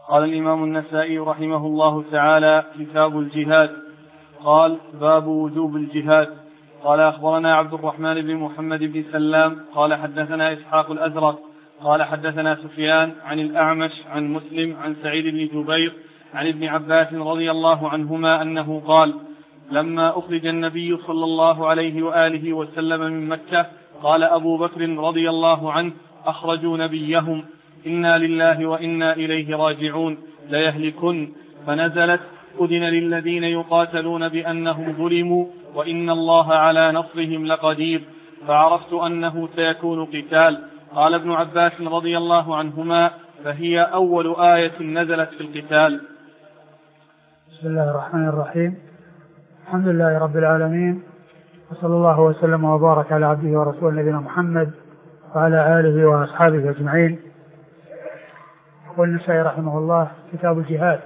قال الإمام النسائي رحمه الله تعالى: كتاب الجهاد. قال: باب وجوب الجهاد. قال: أخبرنا عبد الرحمن بن محمد بن سلام قال حدثنا إسحاق الأزرق قال حدثنا سفيان عن الأعمش عن مسلم عن سعيد بن جبير عن ابن عباس رضي الله عنهما أنه قال: لما أخرج النبي صلى الله عليه وآله وسلم من مكة قال أبو بكر رضي الله عنه: أخرجوا نبيهم، إنا لله وإنا إليه راجعون، ليهلكن. فنزلت: أذن للذين يقاتلون بأنهم ظلموا وإن الله على نصرهم لقدير. فعرفت أنه سيكون قتال. قال ابن عباس رضي الله عنهما: فهي أول آية نزلت في القتال. بسم الله الرحمن الرحيم. الحمد لله رب العالمين، وصلى الله وسلم وبارك على عبده ورسوله نبينا محمد وعلى آله وأصحابه أجمعين. يقول النسائي رحمه الله: كتاب الجهاد.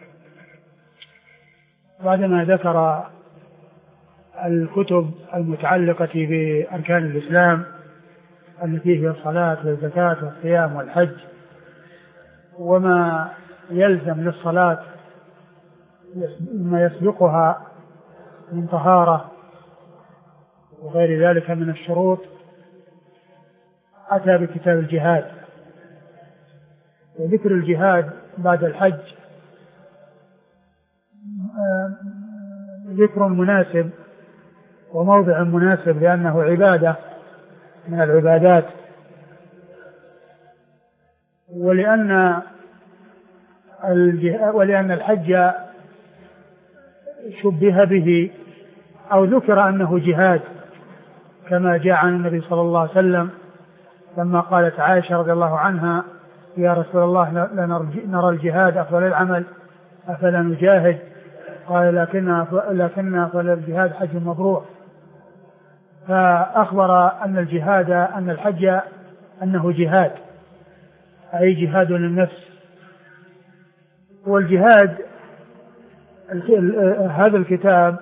بعدما ذكر الكتب المتعلقة بأركان الإسلام التي هي الصلاة والزكاة والصيام والحج وما يلزم للصلاة ما يسبقها من طهارة وغير ذلك من الشروط، أتى بكتاب الجهاد. وذكر الجهاد بعد الحج ذكر مناسب وموضع مناسب، لأنه عبادة من العبادات، ولأن الحج شبه به أو ذكر أنه جهاد، كما جاء عن النبي صلى الله عليه وسلم لما قالت عائشة رضي الله عنها: يا رسول الله نرى الجهاد أفضل العمل أفلا نجاهد؟ قال: لكن أفضل الجهاد حج مبرور. فأخبر أن الحج أنه جهاد، أي جهاد للنفس. والجهاد هذا الكتاب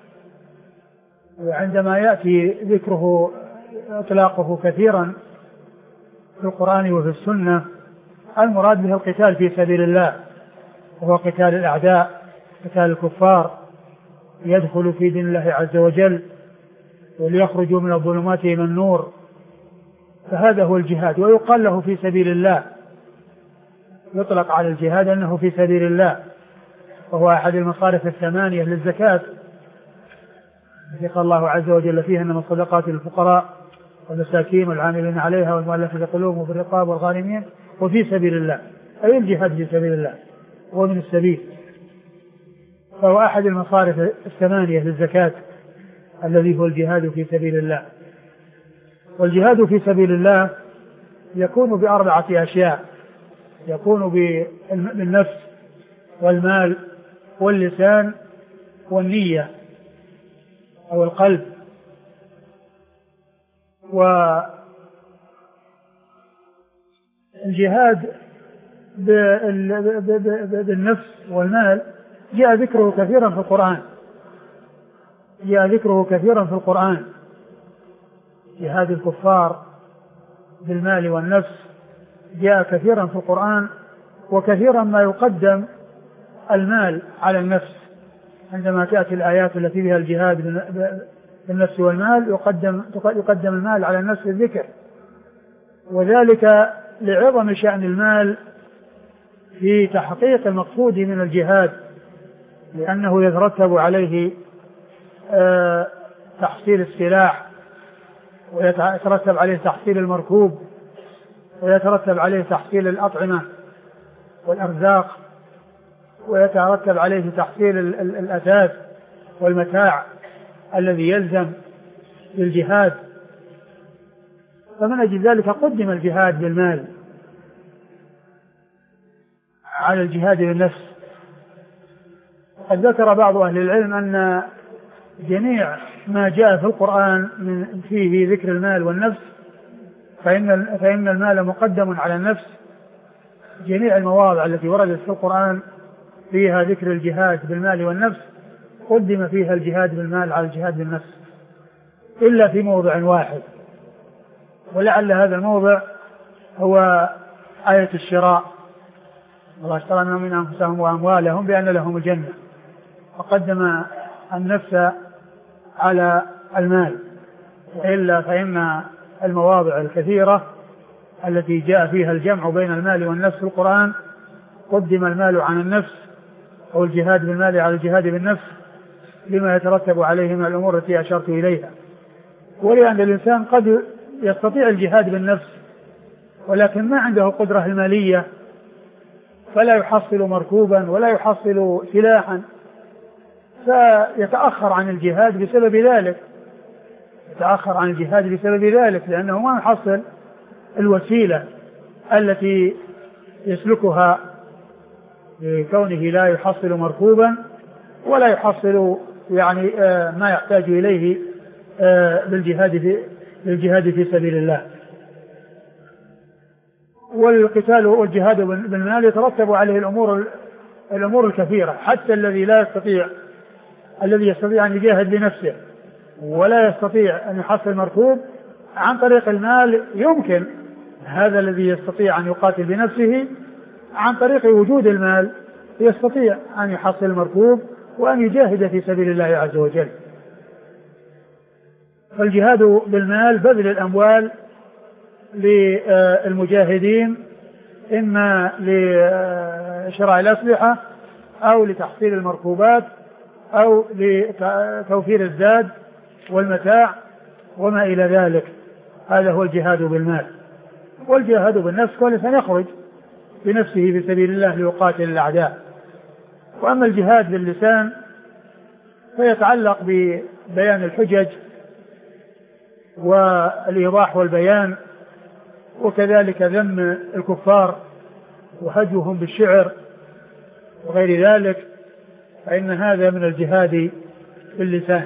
عندما يأتي ذكره إطلاقه كثيرا في القرآن وفي السنة، المراد به القتال في سبيل الله، وهو قتال الأعداء، قتال الكفار، يدخل في دين الله عز وجل وليخرجوا من الظلمات إلى النور. فهذا هو الجهاد، ويقال له في سبيل الله، يطلق على الجهاد أنه في سبيل الله، وهو أحد المصارف الثمانية للزكاة التي قال الله عز وجل فيها: إنما الصدقات للفقراء والمساكين والعاملين عليها والمؤلفة قلوبهم وفي الرقاب والغارمين وفي سبيل الله، أي الجهاد في سبيل الله هو من السبيل، فهو أحد المصارف الثمانية للزكاة الذي هو الجهاد في سبيل الله. والجهاد في سبيل الله يكون بأربعة أشياء: يكون بالنفس والمال واللسان والنية أو القلب. والجهاد بالنفس والمال جاء ذكره كثيرا في القرآن، جهاد الكفار بالمال والنفس جاء كثيرا في القرآن، وكثيرا ما يقدم المال على النفس. عندما تأتي الآيات التي فيها الجهاد بالنفس والمال يقدم المال على النفس الذكر، وذلك لعظم شأن المال في تحقيق المقصود من الجهاد، لأنه يترتب عليه تحصيل السلاح، ويترتب عليه تحصيل المركوب، ويترتب عليه تحصيل الأطعمة والأرزاق، ويترتب عليه تحصيل الأثاث والمتاع الذي يلزم للجهاد. فمن أجل ذلك قدم الجهاد بالمال على الجهاد بالنفس. قد ذكر بعض أهل العلم أن جميع ما جاء في القرآن فيه ذكر المال والنفس فإن المال مقدم على النفس. جميع المواضع التي وردت في القرآن فيها ذكر الجهاد بالمال والنفس قدم فيها الجهاد بالمال على الجهاد بالنفس، إلا في موضع واحد، ولعل هذا الموضع هو آية الشراء، الله اشترى من أنفسهم وأموالهم بأن لهم الجنة، وقدم النفس على المال، وإلا فإن المواضع الكثيرة التي جاء فيها الجمع بين المال والنفس في القرآن قدم المال عن النفس، أو الجهاد بالمال على الجهاد بالنفس، لما يترتب عليه من الأمور التي أشرت إليها. ولأن الإنسان قد يستطيع الجهاد بالنفس ولكن ما عنده قدرة المالية، فلا يحصل مركوبا ولا يحصل سلاحا، فيتأخر عن الجهاد بسبب ذلك، لأنه ما يحصل الوسيلة التي يسلكها، بكونه لا يحصل مركوبا ولا يحصل يعني ما يحتاج إليه للجهاد في سبيل الله. والقتال والجهاد بالمال يترتب عليه الأمور الكثيرة، حتى الذي يستطيع أن يجاهد بنفسه ولا يستطيع أن يحصل مركوب عن طريق المال، يمكن هذا الذي يستطيع أن يقاتل بنفسه عن طريق وجود المال يستطيع أن يحصل المركوب وأن يجاهد في سبيل الله عز وجل. فالجهاد بالمال بذل الأموال للمجاهدين، إما لشراء الأسلحة أو لتحصيل المركوبات أو لتوفير الزاد والمتاع وما إلى ذلك. هذا هو الجهاد بالمال. والجهاد بالنفس كل إنسان يخرج بنفسه في سبيل الله ليقاتل الأعداء. وأما الجهاد باللسان فيتعلق ببيان الحجج والإيضاح والبيان، وكذلك ذم الكفار وهجوهم بالشعر وغير ذلك، فإن هذا من الجهاد باللسان.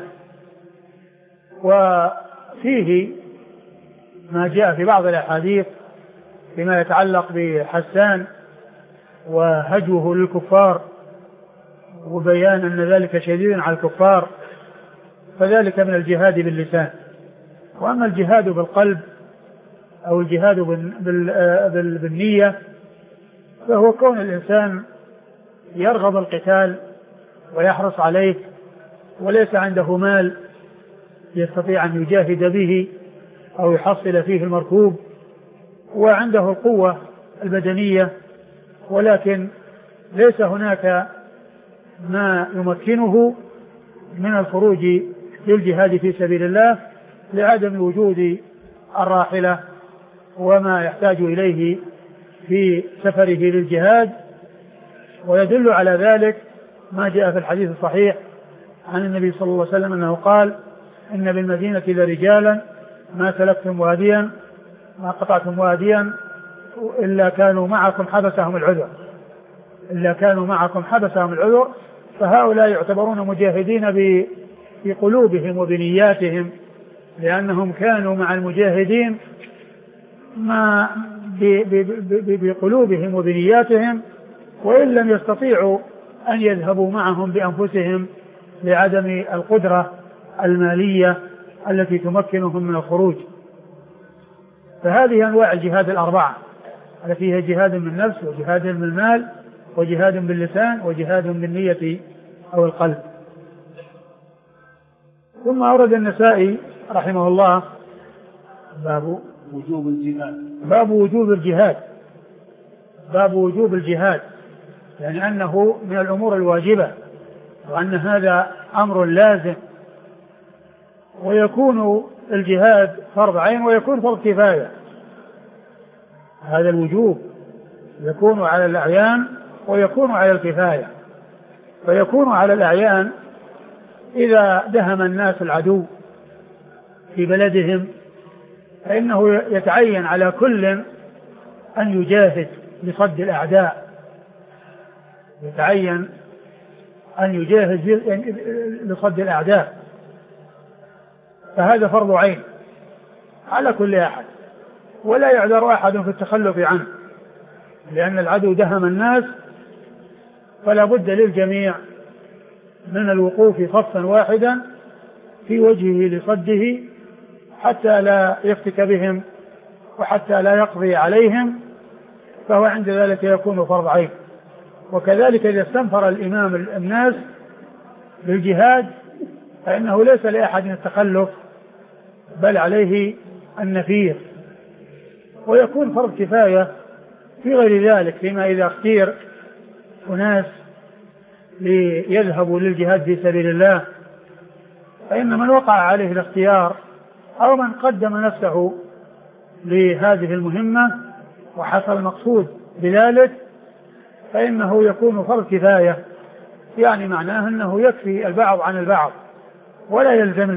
وفيه ما جاء في بعض الأحاديث فيما يتعلق بحسان وهجوه للكفار وبيان أن ذلك شديد على الكفار، فذلك من الجهاد باللسان. وأما الجهاد بالقلب أو الجهاد بالنية فهو كون الإنسان يرغب القتال ويحرص عليه وليس عنده مال يستطيع أن يجاهد به أو يحصل فيه المركوب، وعنده القوة البدنية ولكن ليس هناك ما يمكنه من الخروج للجهاد في سبيل الله لعدم وجود الراحلة وما يحتاج إليه في سفره للجهاد. ويدل على ذلك ما جاء في الحديث الصحيح عن النبي صلى الله عليه وسلم أنه قال: إن بالمدينة لرجالا ما سلكتم واديا ما قطعتم واديا إلا كانوا معكم حبسهم العذر، فهؤلاء يعتبرون مجاهدين بقلوبهم وبنياتهم، لأنهم كانوا مع المجاهدين بقلوبهم وبنياتهم، وإن لم يستطيعوا أن يذهبوا معهم بأنفسهم لعدم القدرة المالية التي تمكنهم من الخروج. فهذه أنواع الجهاد الأربعة التي هي جهاد بالنفس وجهاد بالمال وجهاد باللسان وجهاد بالنية أو القلب. ثم أورد النسائي رحمه الله باب وجوب الجهاد، يعني أنه من الأمور الواجبة، وأن هذا أمر لازم، ويكون الجهاد فرض عين ويكون فرض كفاية. هذا الوجوب يكون على الأعيان ويكون على الكفاية. فيكون على الأعيان إذا دهم الناس العدو في بلدهم فإنه يتعين على كل أن يجاهد لصد الأعداء، لصد الأعداء، فهذا فرض عين على كل أحد، ولا يعذر أحد في التخلف عنه، لأن العدو دهم الناس، فلا بد للجميع من الوقوف صفا واحدا في وجهه لصده حتى لا يفتك بهم وحتى لا يقضي عليهم، فهو عند ذلك يكون فرض عين. وكذلك إذا استنفر الإمام الناس بالجهاد فإنه ليس لأحد التخلف بل عليه النفير، ويكون فرض كفاية في غير ذلك، فيما إذا اختير أناس ليذهبوا للجهاد في سبيل الله، فإن من وقع عليه الاختيار أو من قدم نفسه لهذه المهمة وحصل المقصود بذلك فإنه يكون فرض كفاية، يعني معناه أنه يكفي البعض عن البعض ولا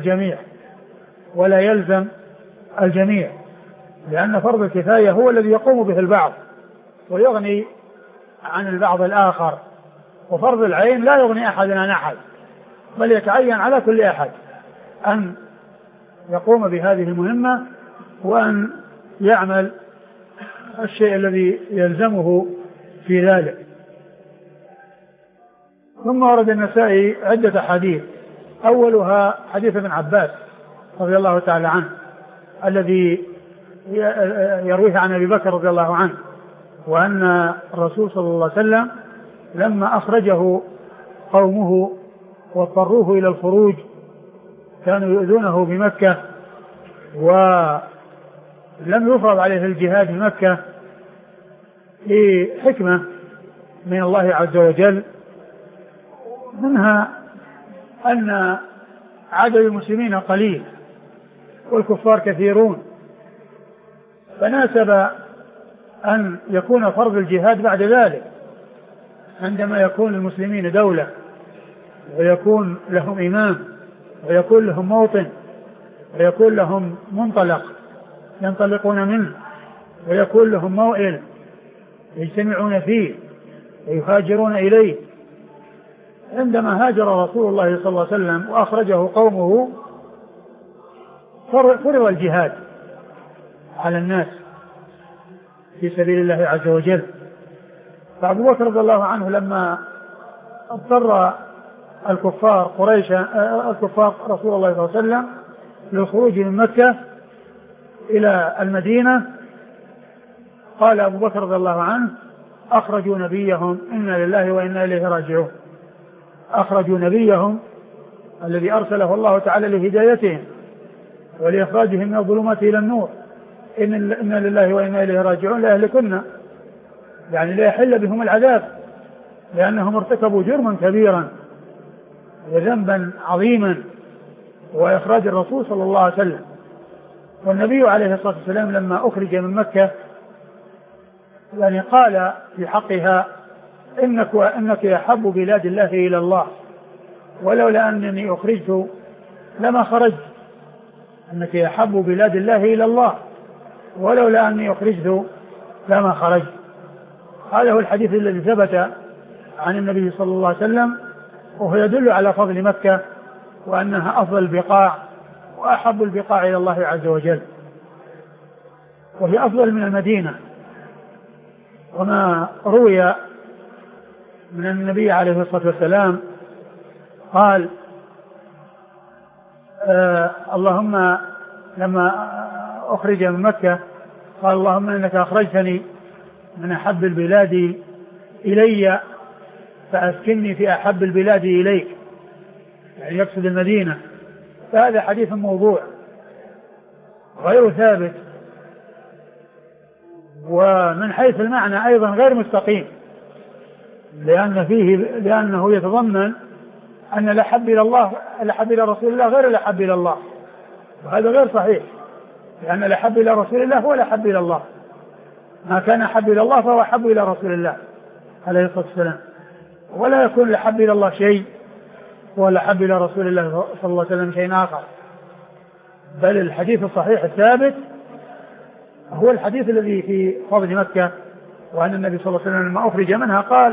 يلزم الجميع، لأن فرض الكفاية هو الذي يقوم به البعض ويغني عن البعض الآخر، وفرض العين لا يغني أحد عن أحد، بل يتعين على كل أحد أن يقوم بهذه المهمة وأن يعمل الشيء الذي يلزمه في ذلك. ثم ورد النسائي عدة حديث، أولها حديث ابن عباس رضي الله تعالى عنه الذي يرويه عن أبي بكر رضي الله عنه، وأن الرسول صلى الله عليه وسلم لما أخرجه قومه واضطروه إلى الخروج كانوا يؤذونه بمكة ولم يفرض عليه الجهاد في مكة لحكمة من الله عز وجل، منها أن عدد المسلمين قليل والكفار كثيرون، فناسب أن يكون فرض الجهاد بعد ذلك عندما يكون المسلمين دولة ويكون لهم إمام ويكون لهم موطن ويكون لهم منطلق ينطلقون منه ويكون لهم موئل يجتمعون فيه ويهاجرون إليه. عندما هاجر رسول الله صلى الله عليه وسلم وأخرجه قومه فرض الجهاد على الناس في سبيل الله عز وجل. فأبو بكر رضي الله عنه لما اضطر الكفار رسول الله صلى الله عليه وسلم للخروج من مكة إلى المدينة قال أبو بكر رضي الله عنه أخرجوا نبيهم إنا لله وإنا إليه راجعون، أخرجوا نبيهم الذي أرسله الله تعالى لهدايتهم ولإخراجهم من الظلمات إلى النور، إنا لله وإنا إليه راجعون لا يهلكن، يعني لا يحل بهم العذاب لأنهم ارتكبوا جرما كبيرا وذنبا عظيما وإخراج الرسول صلى الله عليه وسلم. والنبي عليه الصلاة والسلام لما أخرج من مكة يعني قال في حقها إنك أحب بلاد الله إلى الله ولولا أنني أخرجت لما خرجت، إنك أحب بلاد الله إلى الله ولولا أني أخرجت لما خرجت. هذا هو الحديث الذي ثبت عن النبي صلى الله عليه وسلم، وهو يدل على فضل مكة وأنها أفضل البقاع وأحب البقاع إلى الله عز وجل، وهي أفضل من المدينة. وما روي من النبي عليه الصلاة والسلام قال اللهم لما أخرج من مكة قال اللهم إنك أخرجتني من أحب البلاد إلي فأسكنني في أحب البلاد إليك، يعني يقصد المدينة. فهذا حديث موضوع غير ثابت، ومن حيث المعنى أيضا غير مستقيم، لأنه يتضمن أن الأحب إلى الله الأحب إلى رسول الله غير الأحب إلى الله، وهذا غير صحيح، لأن الأحب إلى رسول الله هو الأحب إلى الله، ما كان أحب إلى الله فهو أحب إلى رسول الله عليه الصلاة والسلام، ولا يكون الأحب إلى الله شيء والأحب إلى رسول الله صلى الله عليه وسلم شيء آخر. بل الحديث الصحيح الثابت هو الحديث الذي في فضل مكة، وأن النبي صلى الله عليه وسلم لما أخرج منها قال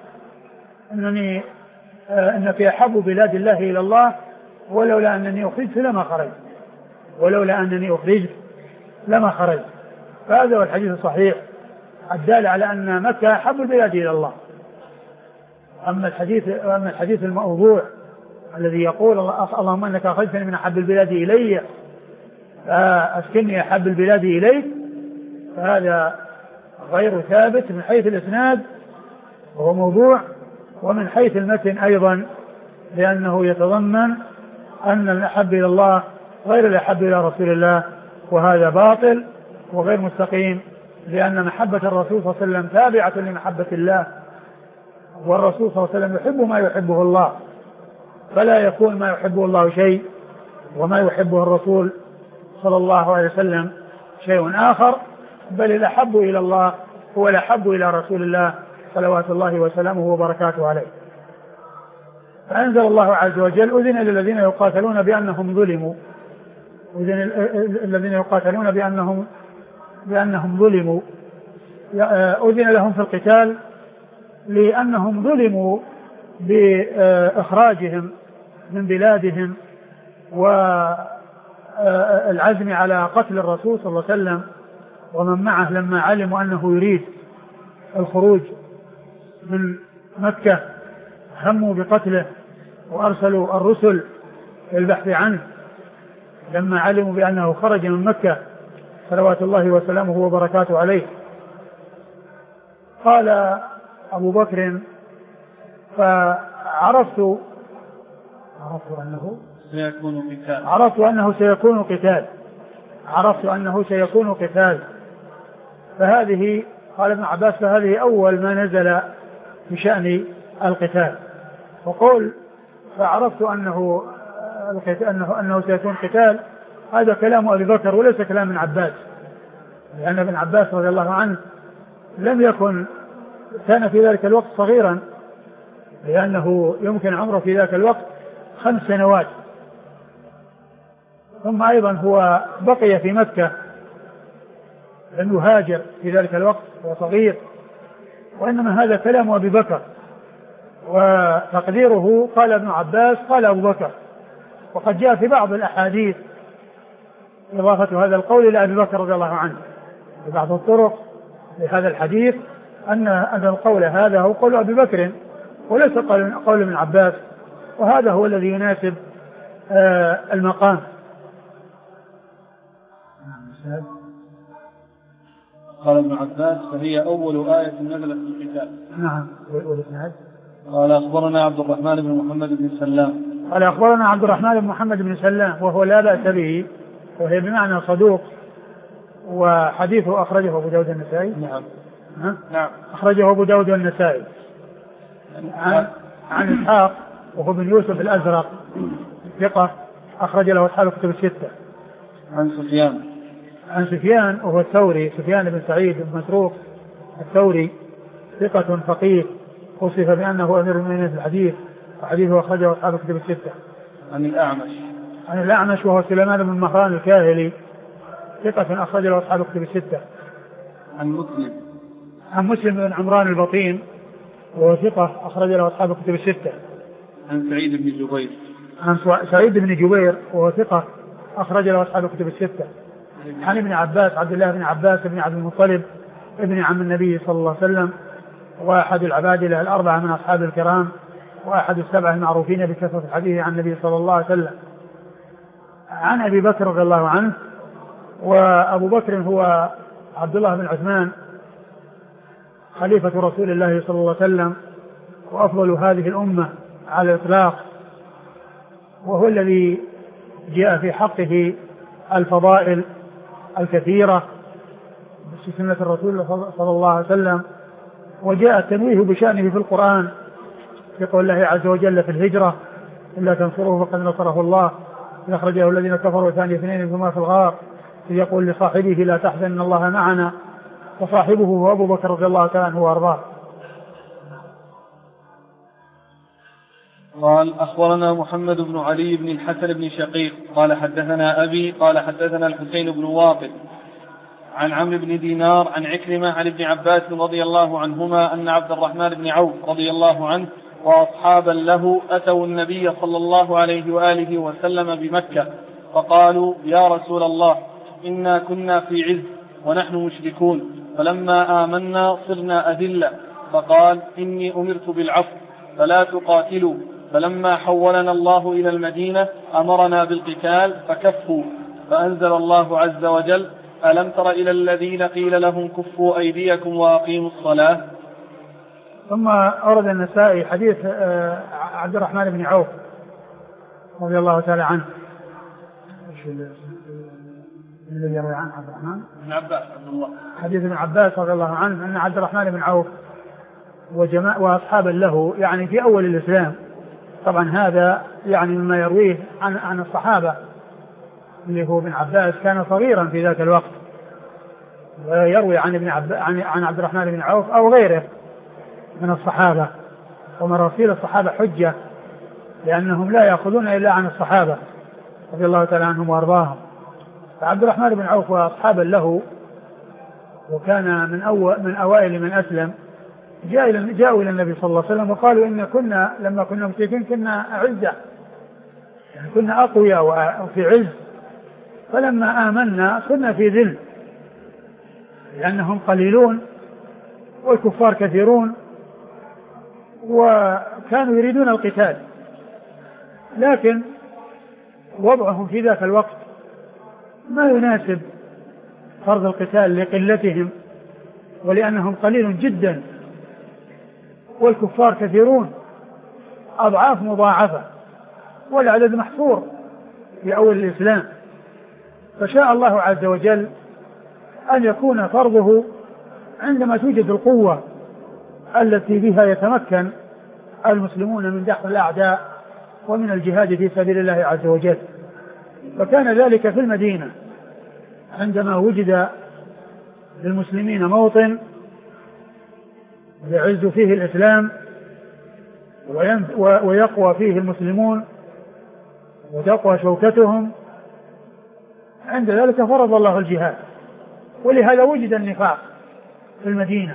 إنك أحب بلاد الله إلى الله ولولا أنني أخرجت لما خرجت، ولولا أنني أخرجت لما خرجت. فهذا هو الحديث الصحيح الدال على أن مكة أحب البلاد إلى الله. أما الحديث الموضوع الذي يقول اللهم أنك أخرجتني من أحب البلاد إلي فأسكنني أحب البلاد إليك، فهذا غير ثابت من حيث الإسناد وهو موضوع. ومن حيث المتن أيضا لأنه يتضمن أن الأحب إلى الله غير الأحب إلى رسول الله، وهذا باطل وغير مستقيم، لأن محبة الرسول صلى الله عليه وسلم تابعة لمحبة الله، والرسول صلى الله عليه وسلم يحب ما يحبه الله، فلا يكون ما يحبه الله شيء وما يحبه الرسول صلى الله عليه وسلم شيء آخر، بل الأحب إلى الله هو الأحب إلى رسول الله صلوات الله وسلامه وبركاته عليه. فأنزل الله عز وجل: أذن للذين يقاتلون بأنهم ظلموا، أذن الذين يقاتلون بأنهم ظلموا، أذن لهم في القتال لأنهم ظلموا بإخراجهم من بلادهم والعزم على قتل الرسول صلى الله عليه وسلم ومن معه لما علموا أنه يريد الخروج من مكة هموا بقتله وأرسلوا الرسل للبحث عنه لما علموا بأنه خرج من مكة صلوات الله وسلامه وبركاته عليه. قال أبو بكر: فعرفت أنه سيكون قتال. فهذه، قال ابن عباس، فهذه أول ما نزل بشأن القتال. وقول فعرفت أنه سيكون قتال، هذا كلام أبي بكر وليس كلام ابن عباس، لأن ابن عباس رضي الله عنه لم يكن، كان في ذلك الوقت صغيرا، لأنه يمكن عمره في ذلك الوقت 5 سنوات، ثم أيضا هو بقي في مكة، لم يهاجر في ذلك الوقت، هو صغير. وإنما هذا كلام أبي بكر، وتقديره قال ابن عباس قال أبو بكر. وقد جاء في بعض الأحاديث إضافة هذا القول إلى أبي بكر رضي الله عنه، في بعض الطرق لهذا الحديث أن القول هذا هو قول أبي بكر وليس قول ابن عباس، وهذا هو الذي يناسب المقام. قال ابن عباس: فهي أول آية نزلت في القتال. نعم. والإسناد: قال أخبرنا عبد الرحمن بن محمد بن سلام. قال أخبرنا عبد الرحمن بن محمد بن سلام، وهو لا بأس به، وهي بمعنى صدوق، وحديثه أخرجه أبو داود النسائي. نعم. أخرجه أبو داود النسائي عن إسحاق وهو بن يوسف الأزرق، ثقة، أخرج له أصحاب الكتب الستة. عن سفيان وهو الثوري، سفيان بن سعيد بن مسروق الثوري، ثقة فقيه، وصف بأنه أمير المؤمنين في الحديث، وحديثه أخرجه أصحاب الكتب الستة. عن الأعمش وهو سليمان بن مهران الكاهلي، ثقة، أخرج له أصحاب الكتب الستة. عن مسلم بن عمران البطين، وهو ثقة، أخرج له أصحاب الكتب الستة. عن سعيد بن جبير وهو ثقة، أخرج له أصحاب الكتب الستة. عن ابن عباس، عبد الله بن عباس بن عبد المطلب ابن عم النبي صلى الله عليه وسلم، وأحد العبادلة الأربعة من أصحاب الكرام، وأحد السبع المعروفين بكثرة الحديث عن النبي صلى الله عليه وسلم. عن أبي بكر رضي الله عنه، وأبو بكر هو عبد الله بن عثمان خليفة رسول الله صلى الله عليه وسلم، وأفضل هذه الأمة على الإطلاق، وهو الذي جاء في حقه الفضائل الكثيرة في سنة الرسول صلى الله عليه وسلم، وجاء التنويه بشأنه في القرآن في قول الله عز وجل في الهجرة: إلا تنصروه فقد نصره الله إذ أخرجه الذين كفروا ثاني اثنين ثم في الغار إذ يقول لصاحبه لا تحزن إن الله معنا، وصاحبه هو أبو بكر رضي الله تعالى عنه وأرضاه. قال أخبرنا محمد بن علي بن الحسن بن شقيق قال حدثنا أبي قال حدثنا الحسين بن واقد عن عمرو بن دينار عن عكرمة عن ابن عباس رضي الله عنهما أن عبد الرحمن بن عوف رضي الله عنه وأصحابا له أتوا النبي صلى الله عليه وآله وسلم بمكة فقالوا: يا رسول الله، إنا كنا في عز ونحن مشركون، فلما آمنا صرنا أذلة، فقال: إني أمرت بالعفو فلا تقاتلوا، فلما حولنا الله إلى المدينة أمرنا بالقتال فكفوا، فأنزل الله عز وجل: ألم تر إلى الذين قيل لهم كفوا أيديكم وأقيموا الصلاة. ثم أورد النسائي حديث عبد الرحمن بن عوف رضي الله تعالى عنه. الذي يروي عن عبد الرحمن بن عباس عبد الله، حديث ابن عباس رضي الله عنه أن عبد الرحمن بن عوف وأصحابا له يعني في أول الإسلام، طبعا هذا يعني مما يرويه عن الصحابة اللي هو ابن عباس كان صغيرا في ذاك الوقت، ويروي عن عبد الرحمن بن عوف أو غيره من الصحابة، ومراسيل الصحابة حجة لأنهم لا يأخذون إلا عن الصحابة رضي الله تعالى عنهم وأرضاهم. فعبد الرحمن بن عوف وأصحابا له وكان من أوائل من أسلم جاءوا إلى النبي صلى الله عليه وسلم وقالوا إن كنا لما كنا مشركين كنا أعزة، يعني كنا أقوياء وفي عز، فلما آمنا كنا في ذل لأنهم قليلون والكفار كثيرون وكانوا يريدون القتال، لكن وضعهم في ذاك الوقت ما يناسب فرض القتال لقلتهم ولأنهم قليل جدا والكفار كثيرون أضعاف مضاعفة والعدد محصور في أول الإسلام. فشاء الله عز وجل أن يكون فرضه عندما توجد القوة التي بها يتمكن المسلمون من دحر الأعداء ومن الجهاد في سبيل الله عز وجل. فكان ذلك في المدينة عندما وجد للمسلمين موطن يعز فيه الإسلام ويقوى فيه المسلمون وتقوى شوكتهم، عند ذلك فرض الله الجهاد. ولهذا وجد النفاق في المدينة،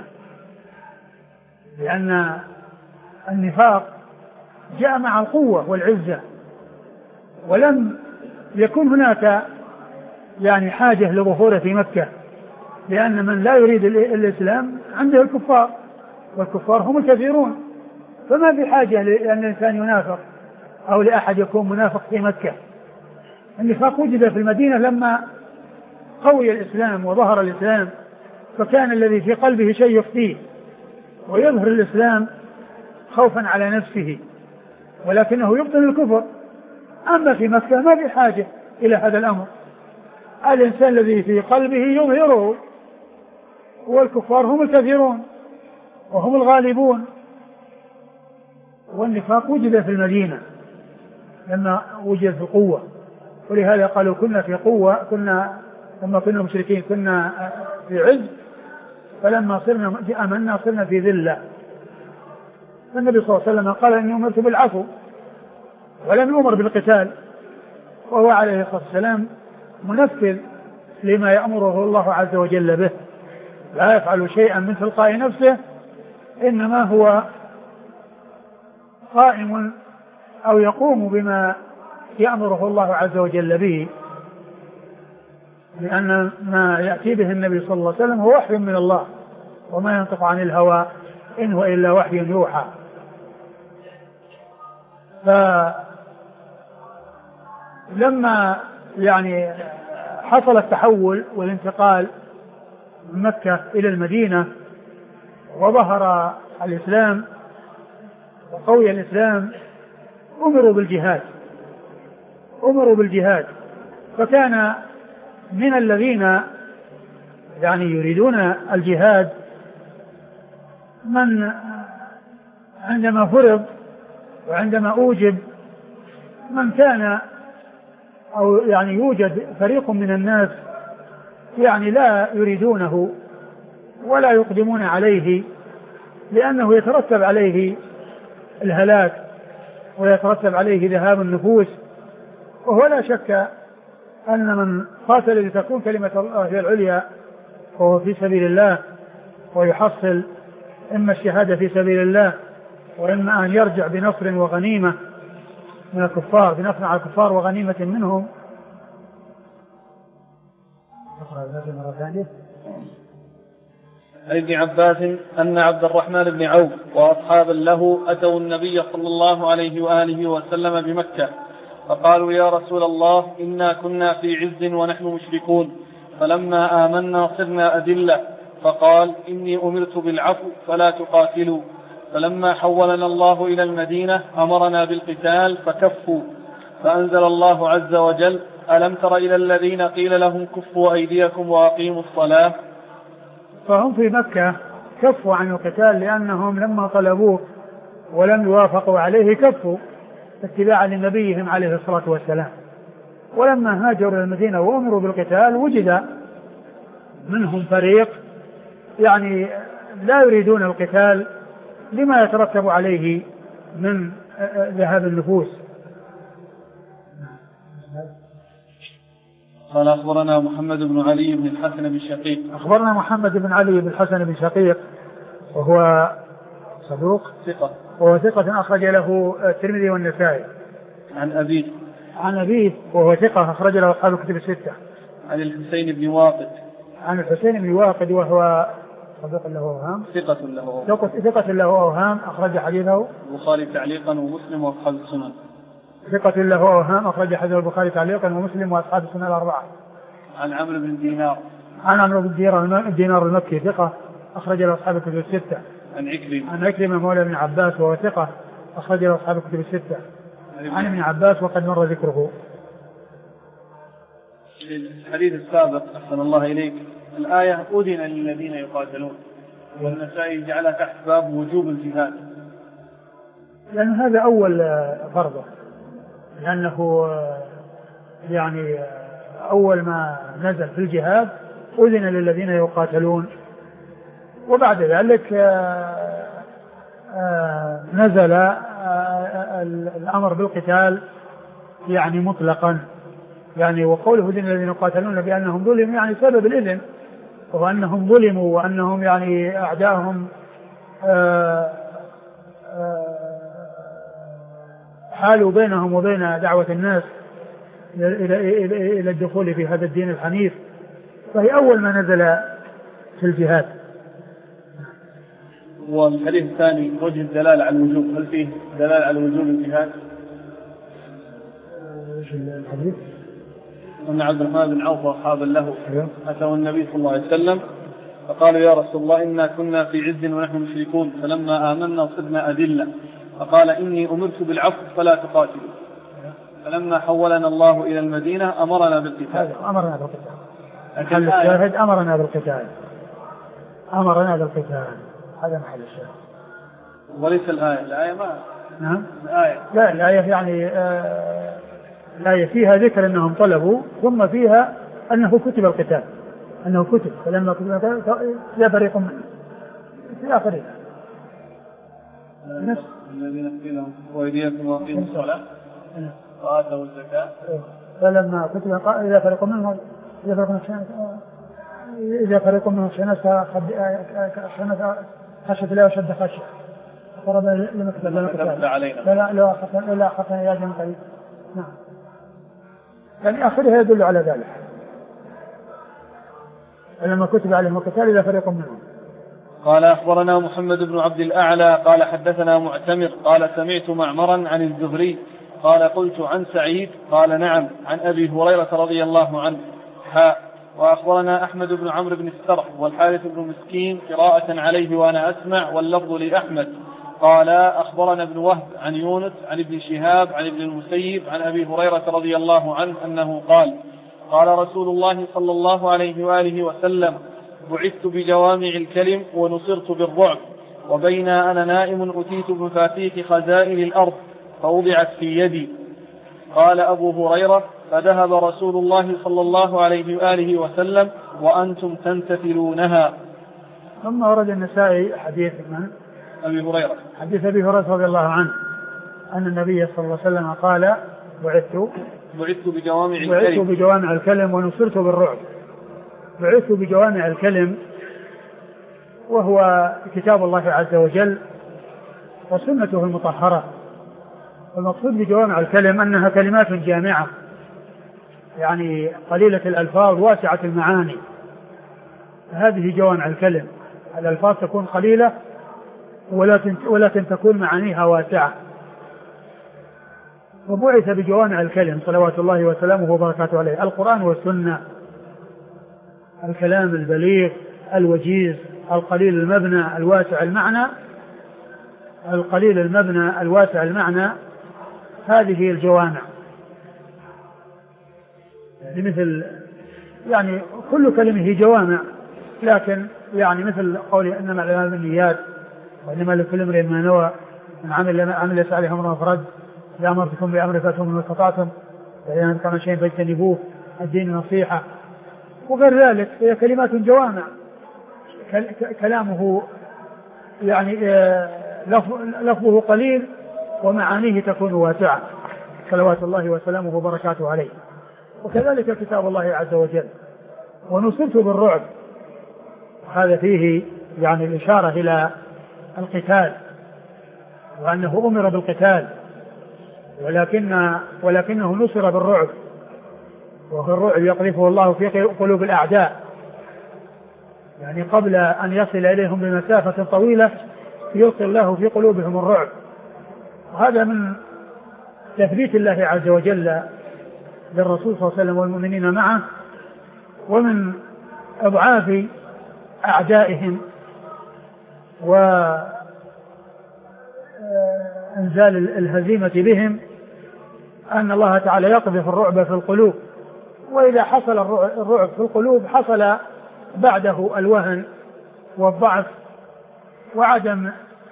لأن النفاق جاء مع القوة والعزة، ولم يكن هناك يعني حاجة لظهوره في مكة، لأن من لا يريد الإسلام عنده الكفار، والكفار هم الكثيرون، فما في حاجة لأن الإنسان ينافق أو لأحد يكون منافق في مكة. النفاق وجد في المدينة لما قوي الإسلام وظهر الإسلام، فكان الذي في قلبه شيء يخفيه ويظهر الإسلام خوفا على نفسه، ولكنه يبطن الكفر. أما في مكة ما في حاجة إلى هذا الأمر، الإنسان الذي في قلبه يظهره، والكفار هم الكثيرون وهم الغالبون. والنفاق وجد في المدينة لما وجد في قوة، ولهذا قالوا كنا في قوة، لما كنا مشركين كنا في عز، فلما أمنا صرنا في ذلة. فالنبي صلى الله عليه وسلم قال إني أمرت بالعفو ولم يؤمر بالقتال، وهو عليه الصلاة والسلام منفذ لما يأمره الله عز وجل به، لا يفعل شيئا من تلقاء نفسه، إنما هو قائم أو يقوم بما يأمره الله عز وجل به، لأن ما يأتي به النبي صلى الله عليه وسلم هو وحي من الله، وما ينطق عن الهوى إن هو إلا وحي يوحى. فلما يعني حصل التحول والانتقال من مكة إلى المدينة وظهر الإسلام وقوي الإسلام، أمروا بالجهاد. فكان من الذين يعني يريدون الجهاد من عندما فرض وعندما أوجب من كان أو يعني يوجد فريق من الناس يعني لا يريدونه ولا يقدمون عليه، لأنه يترتب عليه الهلاك ويترتب عليه ذهاب النفوس. وهو لا شك أن من قاتل لتكون كلمة الله هي العليا وهو في سبيل الله ويحصل إما الشهادة في سبيل الله وإما أن يرجع بنصر وغنيمة من الكفار، بنصر على الكفار وغنيمة منهم. عن ابن عباس أن عبد الرحمن بن عوف وأصحابا له أتوا النبي صلى الله عليه وآله وسلم بمكة فقالوا يا رسول الله إنا كنا في عز ونحن مشركون، فلما آمنا صرنا أذلة، فقال إني أمرت بالعفو فلا تقاتلوا، فلما حولنا الله إلى المدينة أمرنا بالقتال فكفوا، فأنزل الله عز وجل: ألم تر إلى الذين قيل لهم كفوا أيديكم وأقيموا الصلاة. فهم في مكة كفوا عن القتال لأنهم لما طلبوه ولم يوافقوا عليه كفوا اتباعا لنبيهم عليه الصلاة والسلام. ولما هاجروا إلى المدينة وأمروا بالقتال وجد منهم فريق يعني لا يريدون القتال لما يترتب عليه من ذهاب النفوس. قال أخبرنا محمد بن علي بن الحسن بن شقيق. أخبرنا محمد بن علي بن الحسن بن شقيق وهو صدوق ثقة، وهو ثقة أخرج له الترمذي والنسائي. عن أبيه وهو ثقة أخرج له أصحاب الكتب الستة. عن الحسين بن واقد. عن الحسين بن واقد وهو صدوق له أوهام. ثقة له أوهام أخرج حديثه البخاري تعليقا ومسلم وأصحاب السنن. ثقة له أوهام أخرج حديث البخاري تعليقا ومسلم وأصحاب السنن الأربعة. عن عمرو بن دينار. عن عمرو بن دينار المكي ثقة أخرج له أصحاب الكتب الستة. عن عكرمة مولى ابن عباس وهو ثقة أخرج له أصحاب الكتب الستة. عن ابن عباس وقد مر ذكره. الحديث السابق أحسن الله إليك الآية أذن للذين يقاتلون، والنسائي جعلها تحت باب وجوب الجهاد، لأن هذا أول فرضه، لأنه يعني أول ما نزل في الجهاد أذن للذين يقاتلون، وبعد ذلك نزل الأمر بالقتال يعني مطلقا، يعني وقوله أذن للذين يقاتلون بأنهم ظلموا يعني سبب الإذن وهو أنهم ظلموا وأنهم يعني أعداءهم حالوا بينهم وبين دعوة الناس إلى الدخول في هذا الدين الحنيف، فهي أول ما نزل في الجهاد. والحديث الثاني وجه الدلالة على الوجوب، هل فيه دلالة على وجوب الجهاد؟ الحديث أن عبد الرحمن بن عوف وأصحابا له أتوا النبي صلى الله عليه وسلم فقالوا: يا رسول الله إنا كنا في عز ونحن مشركون فلما آمنا صرنا أذلة، فقال: إني أمرت بالعفو فلا تقاتلوا، فلما حولنا الله إلى المدينة أمرنا بالقتال. أمرنا بالقتال. محل الشاهد أمرنا بالقتال. أمرنا بالقتال، هذا محل الشاهد. وليس الآية ما نعم الآية. لا الآية يعني الآية فيها ذكر أنهم طلبوا، ثم فيها أنه كتب القتال، أنه كتب، فلما كتب القتال لا فريق منه لا فريق. الذين قيلهم وأيديكم وأقيموا الصلاة وآتوا الزكاة، فلما كتب إذا فريق منهم خشية الله وشد خشية قرب لمكتب علينا لا أخذنا يا جمع قريب. نعم، يعني آخرها يدل على ذلك، لما كتب عليهم القتال إذا فريق منهم. قال أخبرنا محمد بن عبد الأعلى قال حدثنا معتمر قال سمعت معمرا عن الزهري قال قلت عن سعيد قال نعم عن أبي هريرة رضي الله عنه. وأخبرنا أحمد بن عمرو بن السرح والحارث بن مسكين قراءة عليه وأنا أسمع واللفظ لأحمد قال أخبرنا ابن وهب عن يونس عن ابن شهاب عن ابن المسيب عن أبي هريرة رضي الله عنه أنه قال: قال رسول الله صلى الله عليه وآله وسلم: بعثت بجوامع الكلم ونصرت بالرعب، وبين أنا نائم أتيت بمفاتيح خزائن الأرض فوضعت في يدي. قال أبو هريرة: فذهب رسول الله صلى الله عليه وآله وسلم وأنتم تمتثلونها. ثم ورد النسائي حديث من أبي هريرة، حديث أبي هريرة رضي الله عنه أن النبي صلى الله عليه وسلم قال: بعثت بجوامع الكلم ونصرت بالرعب. بعثت بجوامع الكلم وهو كتاب الله عز وجل وسنته المطهرة. المقصود بجوامع الكلم أنها كلمات جامعة، يعني قليلة الألفاظ واسعة المعاني، هذه جوامع الكلم. الألفاظ تكون قليلة ولكن تكون معانيها واسعة. وبعث بجوامع الكلم صلوات الله وسلامه وبركاته عليه: القرآن والسنة، الكلام البليغ الوجيز القليل المبنى الواسع المعنى، القليل المبنى الواسع المعنى، هذه الجوامع. مثل يعني كل كلمة هي جوامع، لكن يعني مثل قول إنما الأعمال بالنيات وإنما لكل امرئ ما نوى، من عمل ليس عليه أمر مفرد، إذا أمرتكم بأمر فأتوا منه استطعتم، فإذا نهيتكم عن شيء فاجتنبوه، الدين نصيحة، وغير ذلك. هي كلمات جوامع، كلامه يعني لفظه قليل ومعانيه تكون واسعة، صلوات الله وسلامه وبركاته عليه. وكذلك كتاب الله عز وجل. ونصرت بالرعب، هذا فيه يعني الإشارة إلى القتال، وأنه أمر بالقتال، ولكنه نصر بالرعب. وفي الرعب يقذفه الله في قلوب الأعداء، يعني قبل أن يصل إليهم بمسافة طويلة يلقي الله في قلوبهم الرعب. وهذا من تثبيت الله عز وجل للرسول صلى الله عليه وسلم والمؤمنين معه، ومن أضعاف أعدائهم وإنزال الهزيمة بهم أن الله تعالى يقذف الرعب في القلوب. وإذا حصل الرعب في القلوب حصل بعده الوهن والضعف وعدم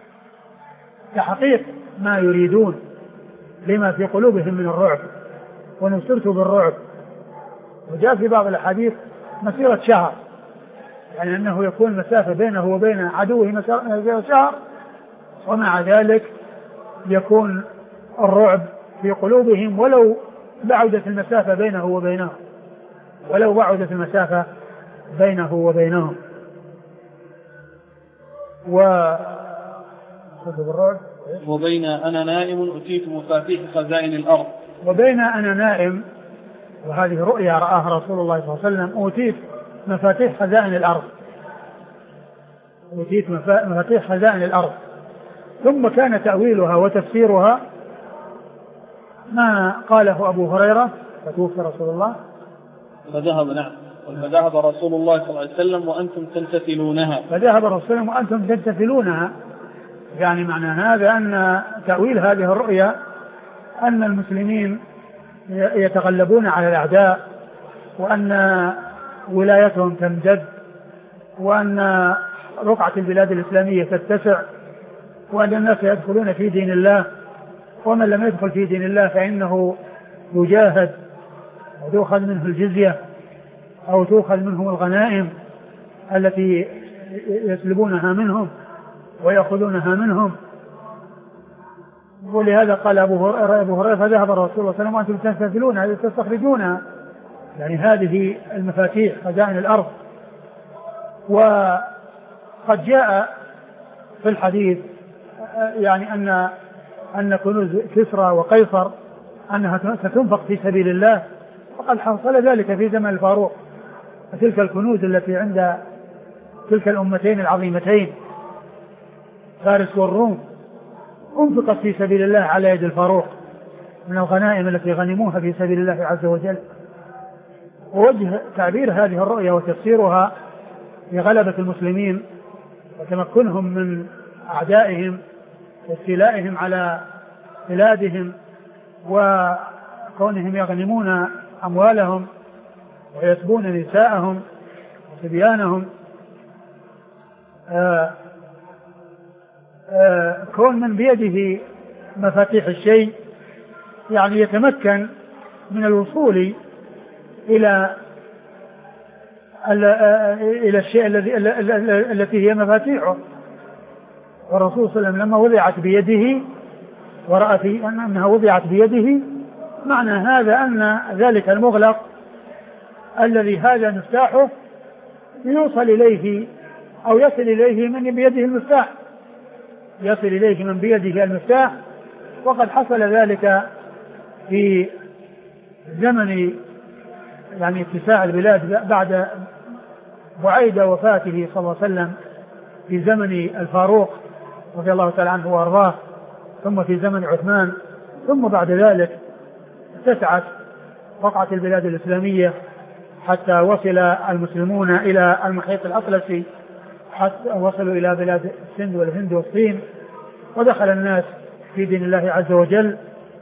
تحقيق ما يريدون لما في قلوبهم من الرعب. ونصرت بالرعب. وجاء في بعض الأحاديث مسيرة شهر، يعني أنه يكون مسافة بينه وبين عدوه مسيرة شهر، ومع ذلك يكون الرعب في قلوبهم ولو بعدت المسافة بينه وبينهم. وبين أنا نائم أتيت مفاتيح خزائن الأرض. وبين أنا نائم، وهذه رؤيا رآها رسول الله صلى الله عليه وسلم، أوتيت مفاتيح خزائن الأرض. ثم كان تأويلها وتفسيرها ما قاله أبو هريرة فتوفي رسول الله فذهب رسول الله صلى الله عليه وسلم وأنتم تمتثلونها. يعني معنى هذا أن تأويل هذه الرؤيا أن المسلمين يتغلبون على الأعداء، وأن ولايتهم تمتد، وأن رقعة البلاد الإسلامية تتسع، وأن الناس يدخلون في دين الله، ومن لم يدخل في دين الله فإنه يجاهد وتؤخذ منه الجزية أو تؤخذ منهم الغنائم التي يسلبونها منهم ويأخذونها منهم. ولهذا قال أبو هريرة فذهب الرسول صلى الله عليه وسلم وأنتم تستخرجونها تستخرجونها، يعني هذه المفاتيح خزائن الأرض. وقد جاء في الحديث يعني أن كنوز كسرى وقيصر أنها ستنفق في سبيل الله، وقد حصل ذلك في زمن الفاروق. فتلك الكنوز التي عند تلك الأمتين العظيمتين فارس والروم انفقت في سبيل الله على يد الفاروق من الغنائم التي غنموها في سبيل الله عز وجل. ووجه تعبير هذه الرؤيا وتفسيرها لغلبة المسلمين وتمكنهم من أعدائهم واستيلائهم على بلادهم وكونهم يغنمون أموالهم ويسبون نساءهم وصبيانهم. كون من بيده مفاتيح الشيء يعني يتمكن من الوصول إلى الشيء التي هي مفاتيحه. والرسول صلى الله عليه وسلم لما وضعت بيده ورأى في أنها وضعت بيده، معنى هذا أن ذلك المغلق الذي هذا مفتاحه يوصل إليه أو يصل إليه من بيده المفتاح، يصل إليه من بيده المفتاح. وقد حصل ذلك في زمن يعني اتساع البلاد بعد بعيد وفاته صلى الله عليه وسلم، في زمن الفاروق رضي الله تعالى عنه وارضاه، ثم في زمن عثمان، ثم بعد ذلك اتسعت رقعة البلاد الإسلامية حتى وصل المسلمون إلى المحيط الأطلسي، حتى وصلوا إلى بلاد السند والهند والصين، ودخل الناس في دين الله عز وجل،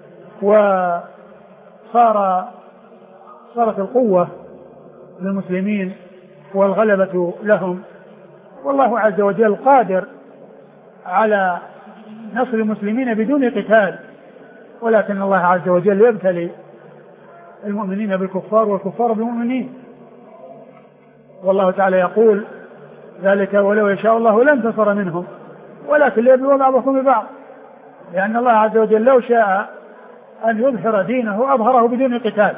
صارت القوة للمسلمين والغلبة لهم، والله عز وجل قادر على نصر المسلمين بدون قتال، ولكن الله عز وجل يبتلي المؤمنين بالكفار والكفار بالمؤمنين. والله تعالى يقول ذلك ولو يشاء الله لانتصر منهم ولكن ليبلو بعضكم ببعض، لأن الله عز وجل لو شاء أن يظهر دينه أظهره بدون قتال،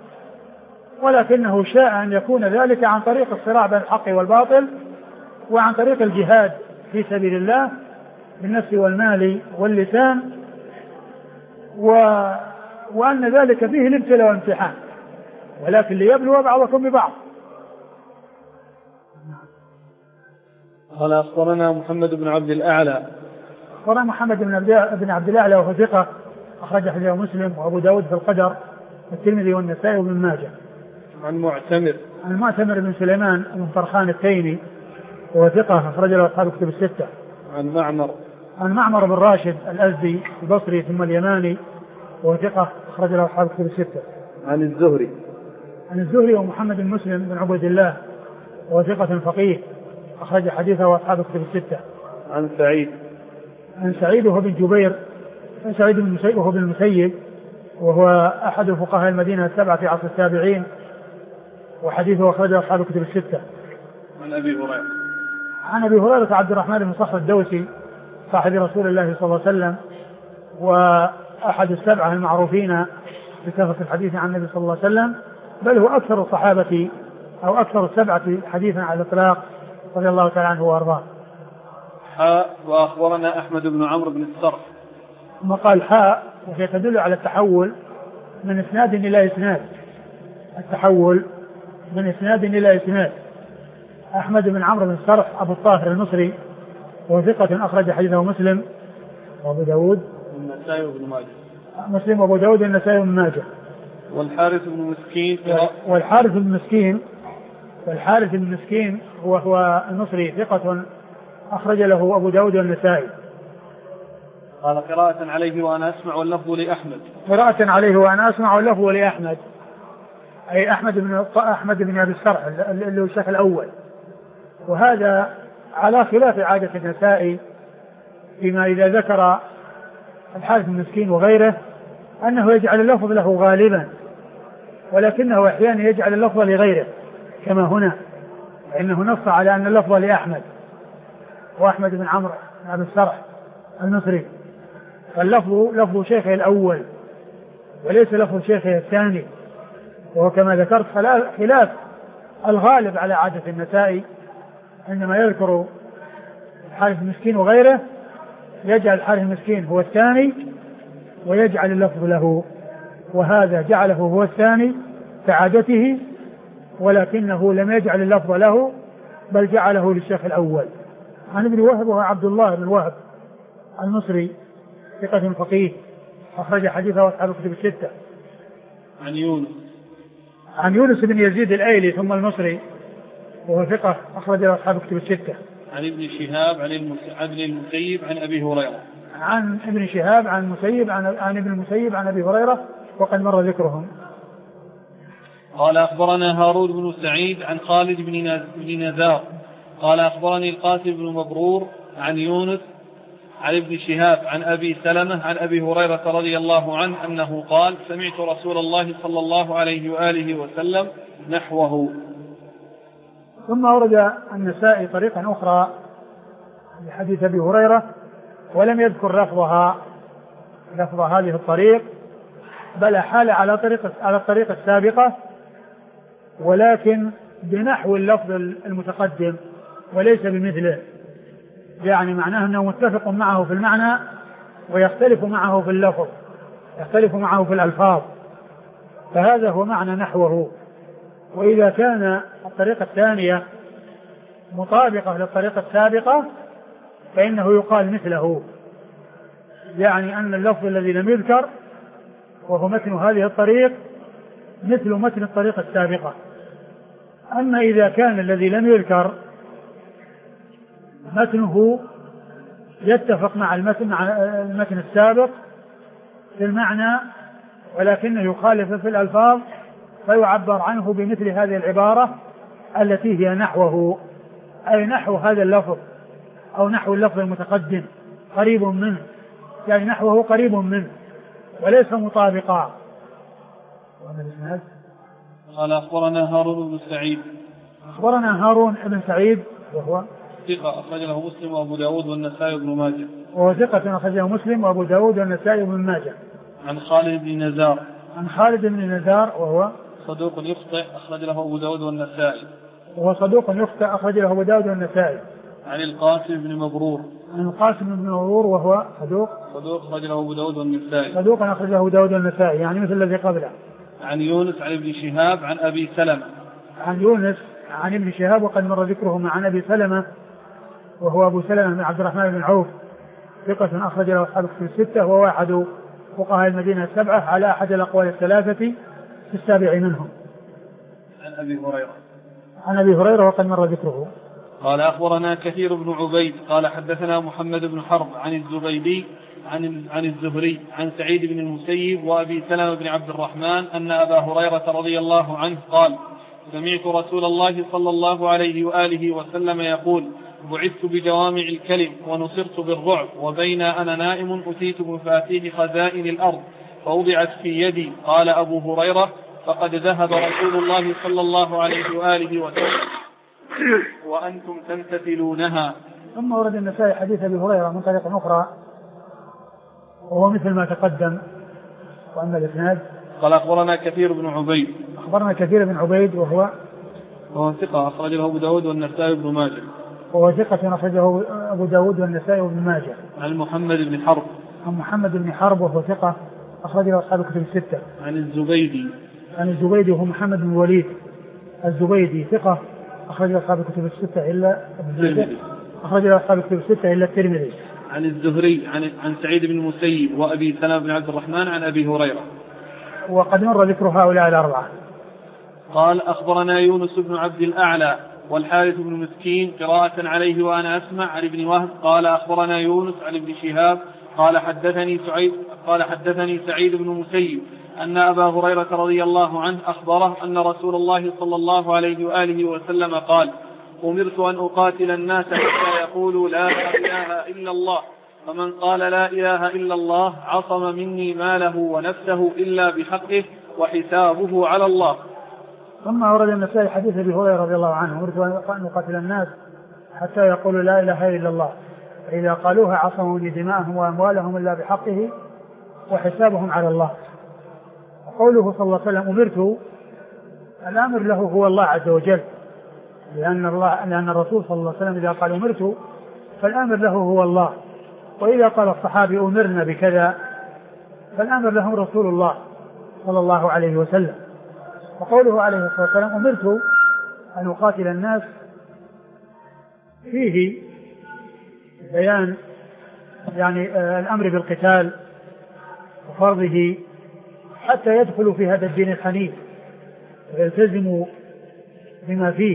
ولكنه شاء أن يكون ذلك عن طريق الصراع بين الحق والباطل وعن طريق الجهاد في سبيل الله بالنفس والمال واللسان، وأن ذلك فيه الابتلاء والامتحان، ولكن ليبلو بعضكم ببعض. قال أخبرنا محمد بن عبد الأعلى. أخبرنا محمد بن عبد الأعلى وهو ثقة أخرج حديثه مسلم وأبو داود في القدر والترمذي والنسائي وابن ماجه. عن معتمر بن سليمان بن فرخان التيمي وهو ثقة أخرج له أصحاب كتب الستة. عن معمر بن راشد الأزدي البصري ثم اليماني وهو ثقة أخرج له أصحاب كتب الستة. عن الزهري ومحمد بن مسلم بن عبد الله وهو ثقة فقيه أخرج حديثه أصحاب كتب الستة. عن سعيد وهو بن جبير، سعيد بن المسيب وهو بن المسيب وهو أحد فقهاء المدينة السبعة في عصر التابعين، وحديثه أخرجه أصحاب كتب الستة. عن أبي هريرة عبد الرحمن بن صخر الدوسي صاحب رسول الله صلى الله عليه وسلم وأحد السبعة المعروفين بكثرة الحديث عن النبي صلى الله عليه وسلم، بل هو أكثر الصحابة أو أكثر السبعة حديثا على الإطلاق رضي الله تعالى عنه وأرضاه. وأخبرنا أحمد بن عمرو بن الصرح. ثم قال وهي تدل على التحول من إسناد إلى إسناد، التحول من إسناد إلى إسناد. أحمد بن عمرو بن الصرح أبو الطاهر المصري وثقة أخرج حديثه مسلم وأبو داود والنسائي وابن ماجه. مسلم وأبو داود والنسائي وابن ماجه. والحارث بن مسكين وهو المصري ثقة أخرج له أبو داود والنسائي. قال قراءة عليه وأنا أسمع واللفظ لأحمد. قراءة عليه وأنا أسمع واللفظ لأحمد، أي أحمد بن أبي الصرح اللي هو الشيخ الأول، وهذا على خلاف عادة النسائي فيما إذا ذكر الحارث بن مسكين وغيره أنه يجعل اللفظ له غالبا، ولكنه أحيانا يجعل اللفظ لغيره كما هنا، فإنه نص على أن اللفظ لأحمد وأحمد بن عمرو بن أبي الصرح المصري، فاللفظ لفظ شيخه الأول وليس لفظ شيخه الثاني، وهو كما ذكرت خلاف الغالب على عادة النسائي، عندما يذكر الحارث المسكين وغيره يجعل الحارث المسكين هو الثاني ويجعل اللفظ له، وهذا جعله هو الثاني كعادته، ولكنه لم يجعل اللفظ له بل جعله للشيخ الأول. عن ابن وهب وهو عبد الله بن وهب المصري ثقة فقيه أخرج حديثه أصحاب كتب الستة. عن يونس بن يزيد الأيلي ثم المصري وهو ثقة أخرج أصحاب كتب الستة. عن ابن شهاب عن المسيب عن أبي هريرة. عن ابن شهاب عن المسيب عن ابن المسيب عن أبي هريرة وقد مر ذكرهم. قال أخبرنا هارون بن سعيد عن خالد بن نزار قال أخبرني القاسم بن مبرور عن يونس عن ابن شهاب عن أبي سلمة عن أبي هريرة رضي الله عنه أنه قال سمعت رسول الله صلى الله عليه وآله وسلم نحوه. ثم ورد النسائي طريقا أخرى لحديث أبي هريرة ولم يذكر لفظ هذه الطريق، بل حال على الطريق السابقة ولكن بنحو اللفظ المتقدم وليس بمثله، يعني معناه أنه متفق معه في المعنى ويختلف معه في اللفظ، يختلف معه في الألفاظ، فهذا هو معنى نحوه. وإذا كان الطريقة الثانية مطابقة للطريقة السابقة فإنه يقال مثله، يعني أن اللفظ الذي لم يذكر وهو متن هذه الطريق مثل متن الطريقة السابقة. أما إذا كان الذي لم يذكر متنه يتفق مع المتن السابق في المعنى، ولكنه يخالف في الألفاظ، فيعبر عنه بمثل هذه العبارة التي هي نحوه، أي نحو هذا اللفظ أو نحو اللفظ المتقدم قريب منه، يعني نحوه قريب منه وليس مطابقا. قال أخبرنا هارون بن سعيد. أخبرنا هارون بن سعيد وهو ثقة أخرجه مسلم وأبو داود والنسائي وابن ماجه. وهو ثقة أخرجه مسلم وأبو داود والنسائي وابن ماجه. عن خالد بن نزار. عن خالد بن نزار وهو صدوق يخطئ أخرج له أبو داود والنسائي. وهو صدوق يخطئ أخرج له أبو داود والنسائي. عن القاسم بن مبرور. عن القاسم بن مبرور وهو صدوق أخرج له أبو داود والنسائي. صدوق أخرج له أبو داود والنسائي، يعني مثل الذي قبله. عن يونس عن ابن شهاب عن أبي سلمة. عن يونس عن ابن شهاب وقد مر ذكره عن أبي سلمة وهو أبو سلمة بن عبد الرحمن بن عوف، ثقة أخرج له أصحاب الكتب الستة، وهو أحد فقهاء المدينة السبعة على أحد الأقوال الثلاثة في السابع منهم. عن أبي هريرة. عن أبي هريرة وقد مر ذكره. قال أخبرنا كثير بن عبيد قال حدثنا محمد بن حرب عن الزبيدي عن الزهري عن سعيد بن المسيب وأبي سلمة بن عبد الرحمن أن أبا هريرة رضي الله عنه قال: سمعت رسول الله صلى الله عليه وآله وسلم يقول: بعثت بجوامع الكلم ونصرت بالرعب، وبين أنا نائم أتيت بمفاتيح خزائن الأرض فوضعت في يدي. قال أبو هريرة: فقد ذهب رسول الله صلى الله عليه وآله وسلم وأنتم تمتثلونها. ثم ورد النسائي حديث أبي هريرة من طريق أخرى وهو مثل ما تقدم. وأما الإسناد قال أخبرنا كثير بن عبيد. أخبرنا كثير بن عبيد وهو ثقة أخرج له أبو داود والنسائي بن ماجه. وهو ثقة أخرجه أبو داود والنسائي وابن ماجه. عن محمد بن حرب. عن محمد بن حرب وهو ثقة أخرجه أصحاب الكتب الستة. عن الزبيدي. عن الزبيدي وهو محمد بن الوليد الزبيدي، ثقة أخرجه أصحاب الكتب الستة إلا الترمذي. أخرجه أصحاب الكتب الستة إلا الترمذي. عن الزهري عن سعيد بن المسيب وأبي سلمة بن عبد الرحمن عن أبي هريرة. وقد مر ذكر هؤلاء الأربعة. قال أخبرنا يونس بن عبد الأعلى والحارث بن مسكين قراءة عليه وأنا أسمع عن ابن وهب قال أخبرنا يونس عن ابن شهاب قال حدثني سعيد بن المسيب أن أبا هريرة رضي الله عنه أخبره أن رسول الله صلى الله عليه وآله وسلم قال: أمرت أن أقاتل الناس حتى يقولوا لا إله إلا الله، فمن قال لا إله إلا الله عصم مني ماله ونفسه إلا بحقه وحسابه على الله. ثم أورد النسائي حديث أبي هريرة رضي الله عنه: أمرت أن أقاتل الناس حتى يقولوا لا إله إلا الله، فإذا قالوها عصموا لي دماءهم وأموالهم إلا بحقه وحسابهم على الله. وقوله صلى الله عليه وسلم أمرت، الأمر له هو الله عز وجل، لأن الرسول صلى الله عليه وسلم إذا قال أمرت فالأمر له هو الله، وإذا قال الصحابي أمرنا بكذا فالأمر لهم رسول الله صلى الله عليه وسلم. وقوله عليه الصلاة والسلام أمرت أن أقاتل الناس فيه بيان يعني الأمر بالقتال وفرضه حتى يدخلوا في هذا الدين الحنيف ويلتزموا بما فيه.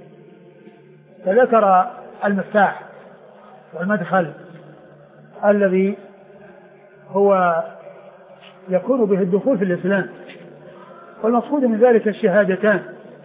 فذكر المفتاح والمدخل الذي هو يكون به الدخول في الإسلام، والمقصود من ذلك الشهادتان.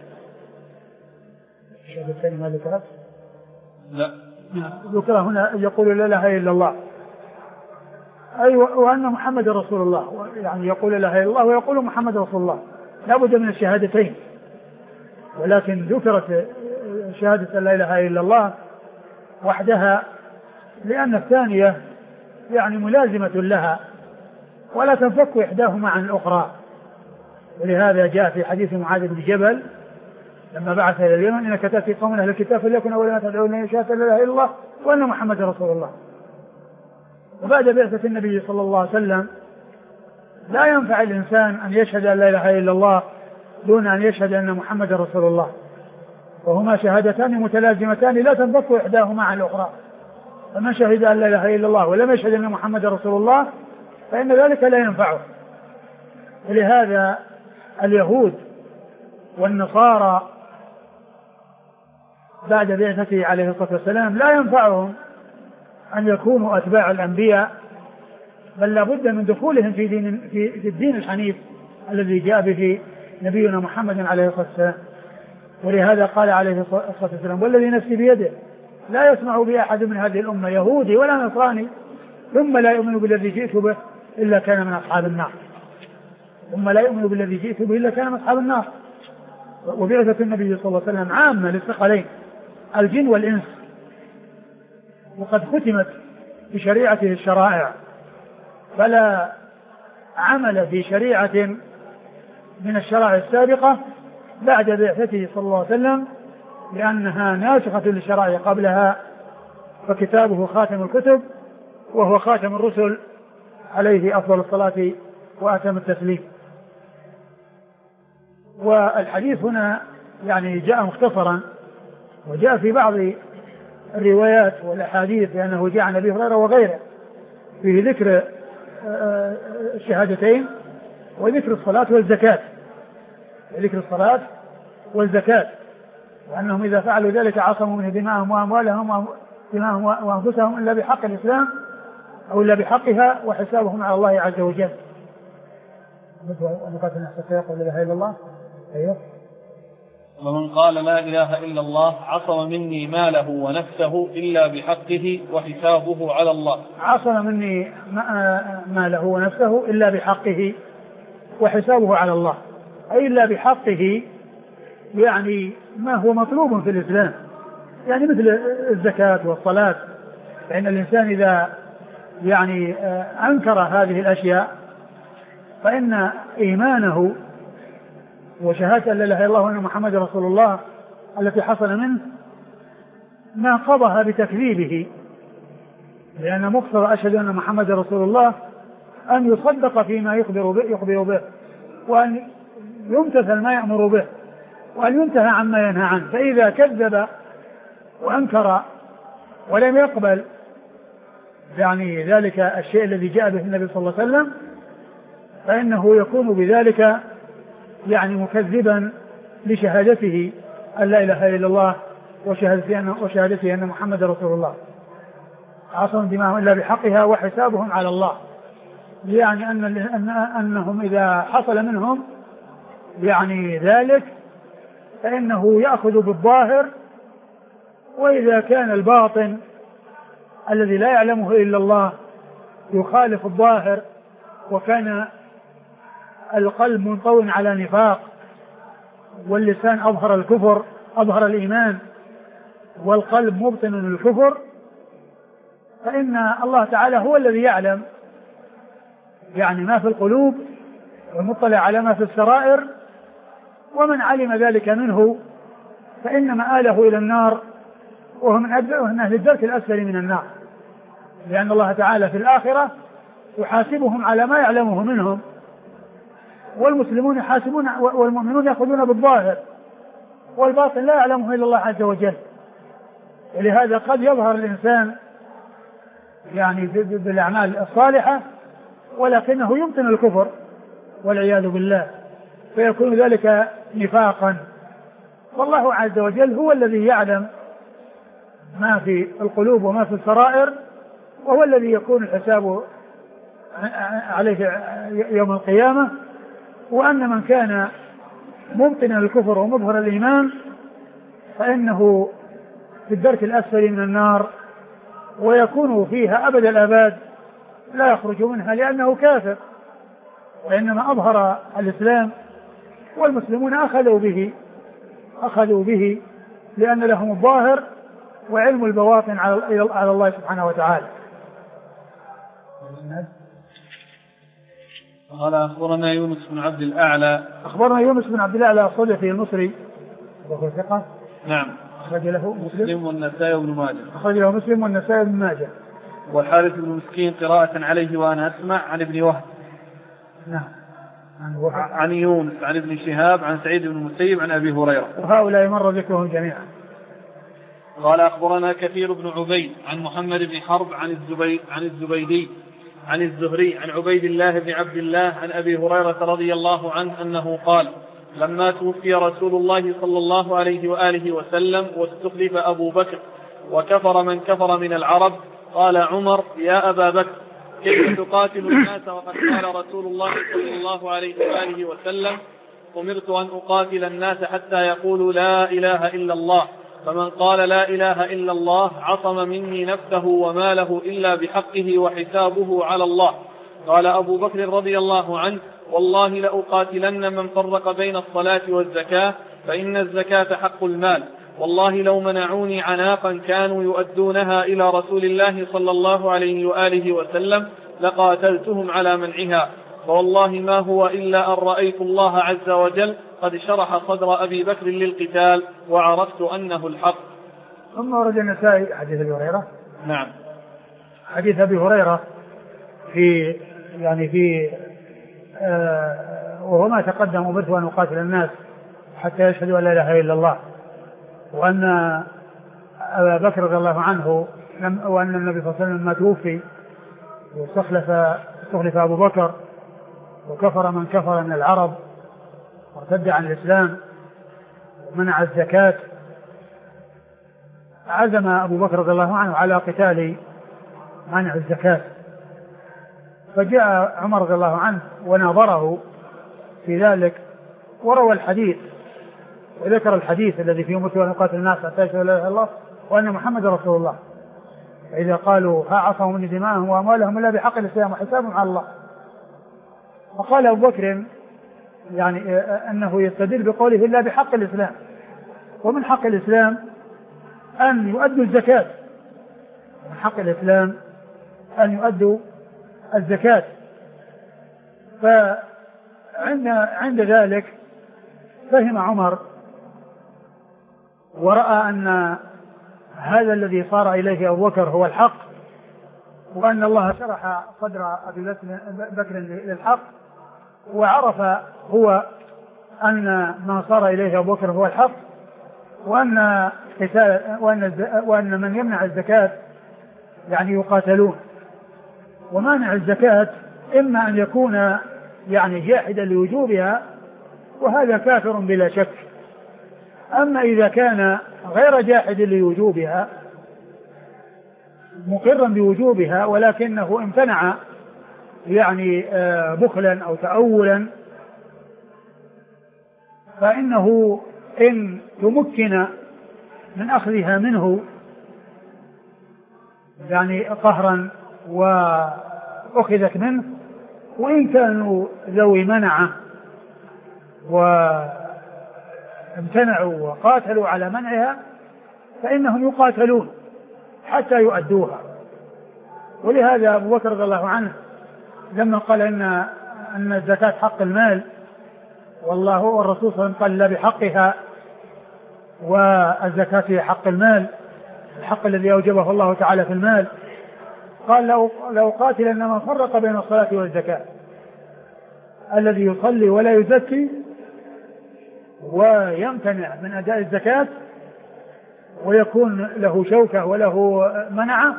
الشهادتين ما ذكرت؟ لا ذكر هنا يقول لا إله إلا الله، أي وأن محمد رسول الله، يعني يقول لا إله إلا الله ويقول محمد رسول الله، لا بد من الشهادتين. ولكن ذكرت شهادة لا إله إلا الله وحدها لأن الثانية يعني ملازمة لها ولا تنفك إحداهما عن الأخرى. ولهذا جاء في حديث معاذ بن جبل لما بعث إلى اليمن: إنك تأتي قوم أهل الكتاب فليكن أول ما تدعون إليه شهادة لا إله إلا الله وأن محمد رسول الله. وبعد بعثة النبي صلى الله عليه وسلم لا ينفع الإنسان أن يشهد أن لا إله إلا الله دون أن يشهد أن محمد رسول الله، وهما شهادتان متلازمتان لا تنفك إحداهما عن الأخرى. فمن شهد أن لا إله إلا الله ولم يشهد أن محمد رسول الله فإن ذلك لا ينفعه. ولهذا اليهود والنصارى بعد بعثته عليه الصلاة والسلام لا ينفعهم أن يكونوا أتباع الأنبياء، بل لا بد من دخولهم في الدين الحنيف الذي جاء به نبينا محمد عليه الصلاة والسلام. ولهذا قال عليه الصلاة والسلام: والذي نفسي بيده لا يسمع بي أحد من هذه الأمة يهودي ولا نصراني ثم لا يؤمن بالذي جئت به إلا كان من أصحاب النار. ثم لا يؤمن بالذي جئت به إلا كان من أصحاب النار. وبعثة النبي صلى الله عليه وسلم عامة للثقلين الجن والإنس، وقد ختمت بشريعته الشرائع، فلا عمل في شريعة من الشرائع السابقة بعد بعثته صلى الله عليه وسلم، لأنها ناسخة للشرائع قبلها، فكتابه خاتم الكتب وهو خاتم الرسل عليه أفضل الصلاة وأتم التسليم. والحديث هنا يعني جاء مختصرا، وجاء في بعض الروايات والأحاديث لأنه جاء عن أبي هريرة وغيره في ذكر الشهادتين وذكر الصلاة والزكاة، ذكر الصلاة والزكاة، وأنهم إذا فعلوا ذلك عصموا منه دماءهم وأموالهم وأنفسهم إلا بحق الإسلام أو إلا بحقها، وحسابهم على الله عز وجل. نقاط النحو يقول لا إله إلا الله. أيوه. ومن قال لا إله إلا الله عصم مني ماله ونفسه إلا بحقه وحسابه على الله. عصم مني ماله ونفسه إلا بحقه وحسابه على الله، أي إلا بحقه يعني ما هو مطلوب في الإسلام، يعني مثل الزكاة والصلاة، فإن الإنسان إذا يعني أنكر هذه الأشياء فإن إيمانه وشهادة لا إله إلا الله وأن محمد رسول الله التي حصل منه ناقضها بتكذيبه، لأن مقتضى أشهد أن محمد رسول الله أن يصدق فيما يخبر به، وأن يمتثل ما يأمر به، وأن ينتهى عما ينهى عنه. فإذا كذب وأنكر ولم يقبل يعني ذلك الشيء الذي جاء به النبي صلى الله عليه وسلم فإنه يكون بذلك يعني مكذبا لشهادته أن لا إله إلا الله وشهادته أن محمد رسول الله. عصم دماءهم إلا بحقها وحسابهم على الله، يعني أنهم إذا حصل منهم يعني ذلك فإنه يأخذ بالظاهر، وإذا كان الباطن الذي لا يعلمه إلا الله يخالف الظاهر، وكان القلب منطوٍ على نفاق واللسان أظهر الكفر أظهر الإيمان والقلب مبطن للكفر، فإن الله تعالى هو الذي يعلم يعني ما في القلوب والمطلع على ما في السرائر، ومن علم ذلك منه فإن مآله إلى النار وهو من أهل الدرك الأسفل من النار، لأن الله تعالى في الآخرة يحاسبهم على ما يعلمه منهم، والمسلمون يحاسبون والمؤمنون يأخذون بالظاهر، والباطن لا يعلمه إلا الله عز وجل. ولهذا قد يظهر الإنسان يعني بالأعمال الصالحة ولكنه يمكن الكفر والعياذ بالله، فيكون ذلك نفاقا. والله عز وجل هو الذي يعلم ما في القلوب وما في السرائر، وهو الذي يكون الحساب عليه يوم القيامة. وأن من كان مبطنا الكفر ومظهر الإيمان فإنه في الدرك الأسفل من النار، ويكون فيها أبد الآباد لا يخرج منها لأنه كافر، وإنما أظهر الإسلام والمسلمون أخذوا به لأن لهم الظاهر وعلم البواطن على الله سبحانه وتعالى. قال أخبرنا يونس بن عبد الأعلى. أخبرنا يونس بن عبد الأعلى الصدفي المصري وهو ثقة. نعم. أخرج له مسلم والنسائي وابن ماجه. أخرج له مسلم والنسائي وابن ماجه. والحارث بن مسكين قراءة عليه وأنا أسمع عن ابن وهب. نعم. عن يونس عن ابن شهاب عن سعيد بن المسيب عن أبي هريرة. وهؤلاء مر ذكرهم جميعا. قال أخبرنا كثير بن عبيد عن محمد بن حرب عن الزبيدي عن الزهري عن عبيد الله بن عبد الله عن أبي هريرة رضي الله عنه أنه قال: لما توفي رسول الله صلى الله عليه وآله وسلم واستخلف أبو بكر وكفر من كفر من العرب قال عمر: يا أبا بكر، كيف تقاتل الناس وقد قال رسول الله صلى الله عليه وآله وسلم: أمرت أن أقاتل الناس حتى يقولوا لا إله إلا الله، فمن قال لا إله إلا الله عصم مني نفسه وماله إلا بحقه وحسابه على الله. قال أبو بكر رضي الله عنه: والله لأقاتلن من فرق بين الصلاة والزكاة، فإن الزكاة حق المال، والله لو منعوني عناقا كانوا يؤدونها إلى رسول الله صلى الله عليه وآله وسلم لقاتلتهم على منعها، فوالله ما هو إلا أن رأيت الله عز وجل قد شرح صدر أبي بكر للقتال وعرفت أنه الحق. ثم ورد النسائي حديث أبي هريرة. نعم. حديث أبي هريرة في وهو ما تقدم: أمرت أن أقاتل الناس حتى يشهدوا أن لا إله إلا الله، وأن أبا بكر رضي الله عنه وأن النبي صلى الله عليه وسلم لما توفي واستخلف أبو بكر وكفر من كفر من العرب وارتد عن الإسلام ومنع الزكاة، عزم أبو بكر رضي الله عنه على قتال منع الزكاة، فجاء عمر رضي الله عنه وناظره في ذلك وروى الحديث وذكر الحديث الذي فيه: أمرت أن أقاتل الناس حتى يشهدوا لا إله إلا الله وأن محمد رسول الله، فإذا قالوا ها عصموا من دماءهم وأموالهم إلا بحق الإسلام وحسابهم على الله. فقال أبو بكر يعني أنه يستدل بقوله إلا بحق الإسلام، ومن حق الإسلام أن يؤدوا الزكاة، من حق الإسلام أن يؤدوا الزكاة. فعند ذلك فهم عمر ورأى أن هذا الذي صار إليه أبو بكر هو الحق، وأن الله شرح صدر أبي بكر للحق، وعرف هو أن ما صار إليه أبو بكر هو الحق، وأن من يمنع الزكاة يعني يقاتلون. ومانع الزكاة إما أن يكون يعني جاحدا لوجوبها، وهذا كافر بلا شك. أما إذا كان غير جاحد لوجوبها مقرا بوجوبها ولكنه امتنع يعني بخلا أو تأولا، فإنه إن تمكن من أخذها منه يعني قهرا وأخذت منه، وإن كانوا ذوي منعه وامتنعوا وقاتلوا على منعها فإنهم يقاتلون حتى يؤدوها. ولهذا أبو بكر رضي الله عنه لما قال أن الزكاة حق المال، والله والرسول صلى الله عليه وسلم قال لا بحقها، والزكاة هي حق المال، الحق الذي أوجبه الله تعالى في المال، قال لو قاتلن من فرق بين الصلاة والزكاة، الذي يصلي ولا يزكي ويمتنع من أداء الزكاة ويكون له شوكة وله منعة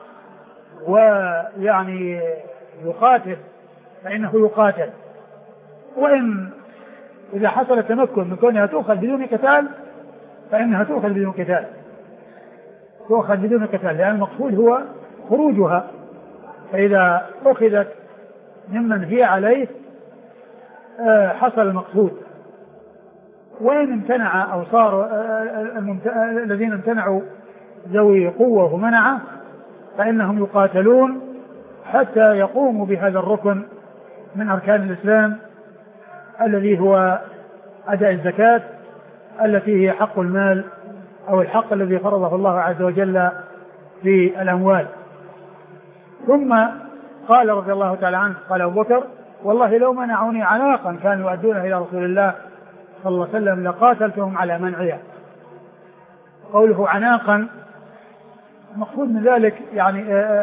ويعني يقاتل فإنه يقاتل. وإن إذا حصل التمكن من كونها تؤخذ بدون قتال فإنها تؤخذ بدون قتال، تؤخذ بدون قتال، لأن المقصود هو خروجها، فإذا أخذت ممن هي عليه حصل المقصود. وإن امتنع أو صار الذين امتنعوا ذوي قوة ومنعة فإنهم يقاتلون حتى يقوموا بهذا الركن من أركان الإسلام الذي هو أداء الزكاة التي هي حق المال أو الحق الذي فرضه الله عز وجل في الأموال. ثم قال رضي الله تعالى عنه قال أبو بكر: والله لو منعوني عناقا كانوا يؤدونها إلى رسول الله صلى الله عليه وسلم لقاتلتهم على منعها. قوله عناقا المقصود من ذلك يعني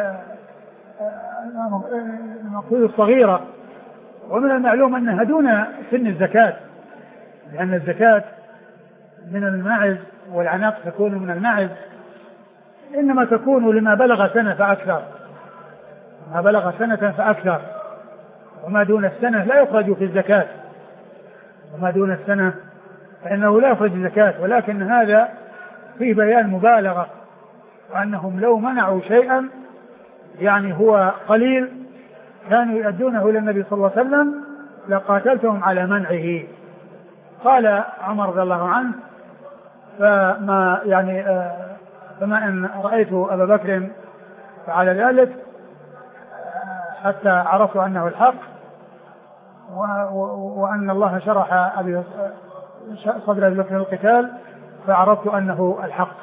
المقصود الصغيرة، ومن المعلوم أنها دون سن الزكاة، لأن الزكاة من الماعز والعناق تكون من الماعز، إنما تكون لما بلغ سنة فأكثر، ما بلغ سنة فأكثر، وما دون السنة لا يخرج في الزكاة، وما دون السنة فإنه لا يخرج الزكاة. ولكن هذا فيه بيان مبالغة، وأنهم لو منعوا شيئا يعني هو قليل كانوا يؤدونه إلى النبي صلى الله عليه وسلم لقاتلتهم على منعه. قال عمر رضي الله عنه فما إن رأيت أبا بكر فعل ذلك حتى عرفت أنه الحق وأن الله شرح صدر أبي بكر القتال فعرفت أنه الحق.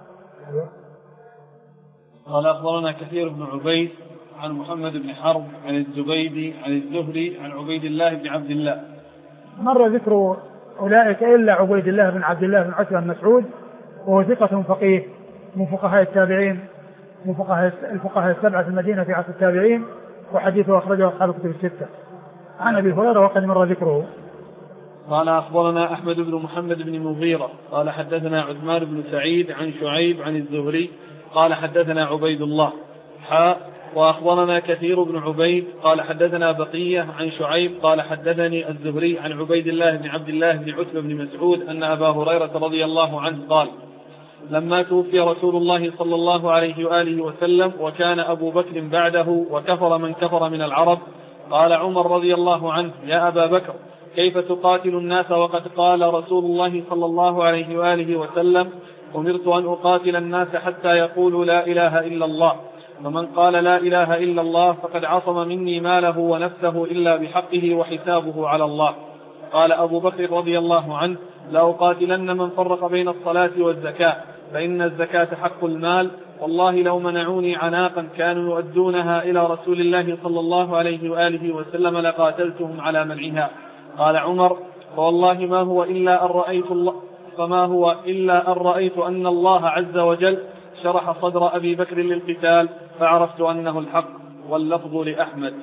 قال أخبرنا كثير بن عبيد عن محمد بن حرب عن الزبيدي عن الزهري عن عبيد الله بن عبد الله. مر ذكر أولئك إلا عبيد الله بن عبد الله بن عتبة بن مسعود وهو ثقة فقيه من فقهاء التابعين من الفقهاء السبعة في المدينة في عصر التابعين وحديثه أخرجه أصحاب الكتب الستة. عن أبي هريرة وقد مر ذكره. قال أخبرنا أحمد بن محمد بن مغيرة قال حدثنا عثمان بن سعيد عن شعيب عن الزهري قال حدثنا عبيد الله وأخبرنا كثير بن عبيد قال حدثنا بقية عن شعيب قال حدثني الزهري عن عبيد الله بن عبد الله بن عتبة بن مسعود أن أبا هريرة رضي الله عنه قال لما توفي رسول الله صلى الله عليه وآله وسلم وكان أبو بكر بعده وكفر من كفر من العرب قال عمر رضي الله عنه يا أبا بكر كيف تقاتل الناس وقد قال رسول الله صلى الله عليه وآله وسلم أمرت أن أقاتل الناس حتى يقولوا لا إله إلا الله ومن قال لا إله إلا الله فقد عصم مني ماله ونفسه إلا بحقه وحسابه على الله. قال أبو بكر رضي الله عنه لا أقاتلن من فرق بين الصلاة والزكاة فإن الزكاة حق المال والله لو منعوني عناقا كانوا يؤدونها إلى رسول الله صلى الله عليه وآله وسلم لقاتلتهم على منعها. قال عمر فوالله ما هو إلا أن رأيت أن الله عز وجل شرح صدر أبي بكر للقتال فعرفت أنه الحق. واللفظ لأحمد.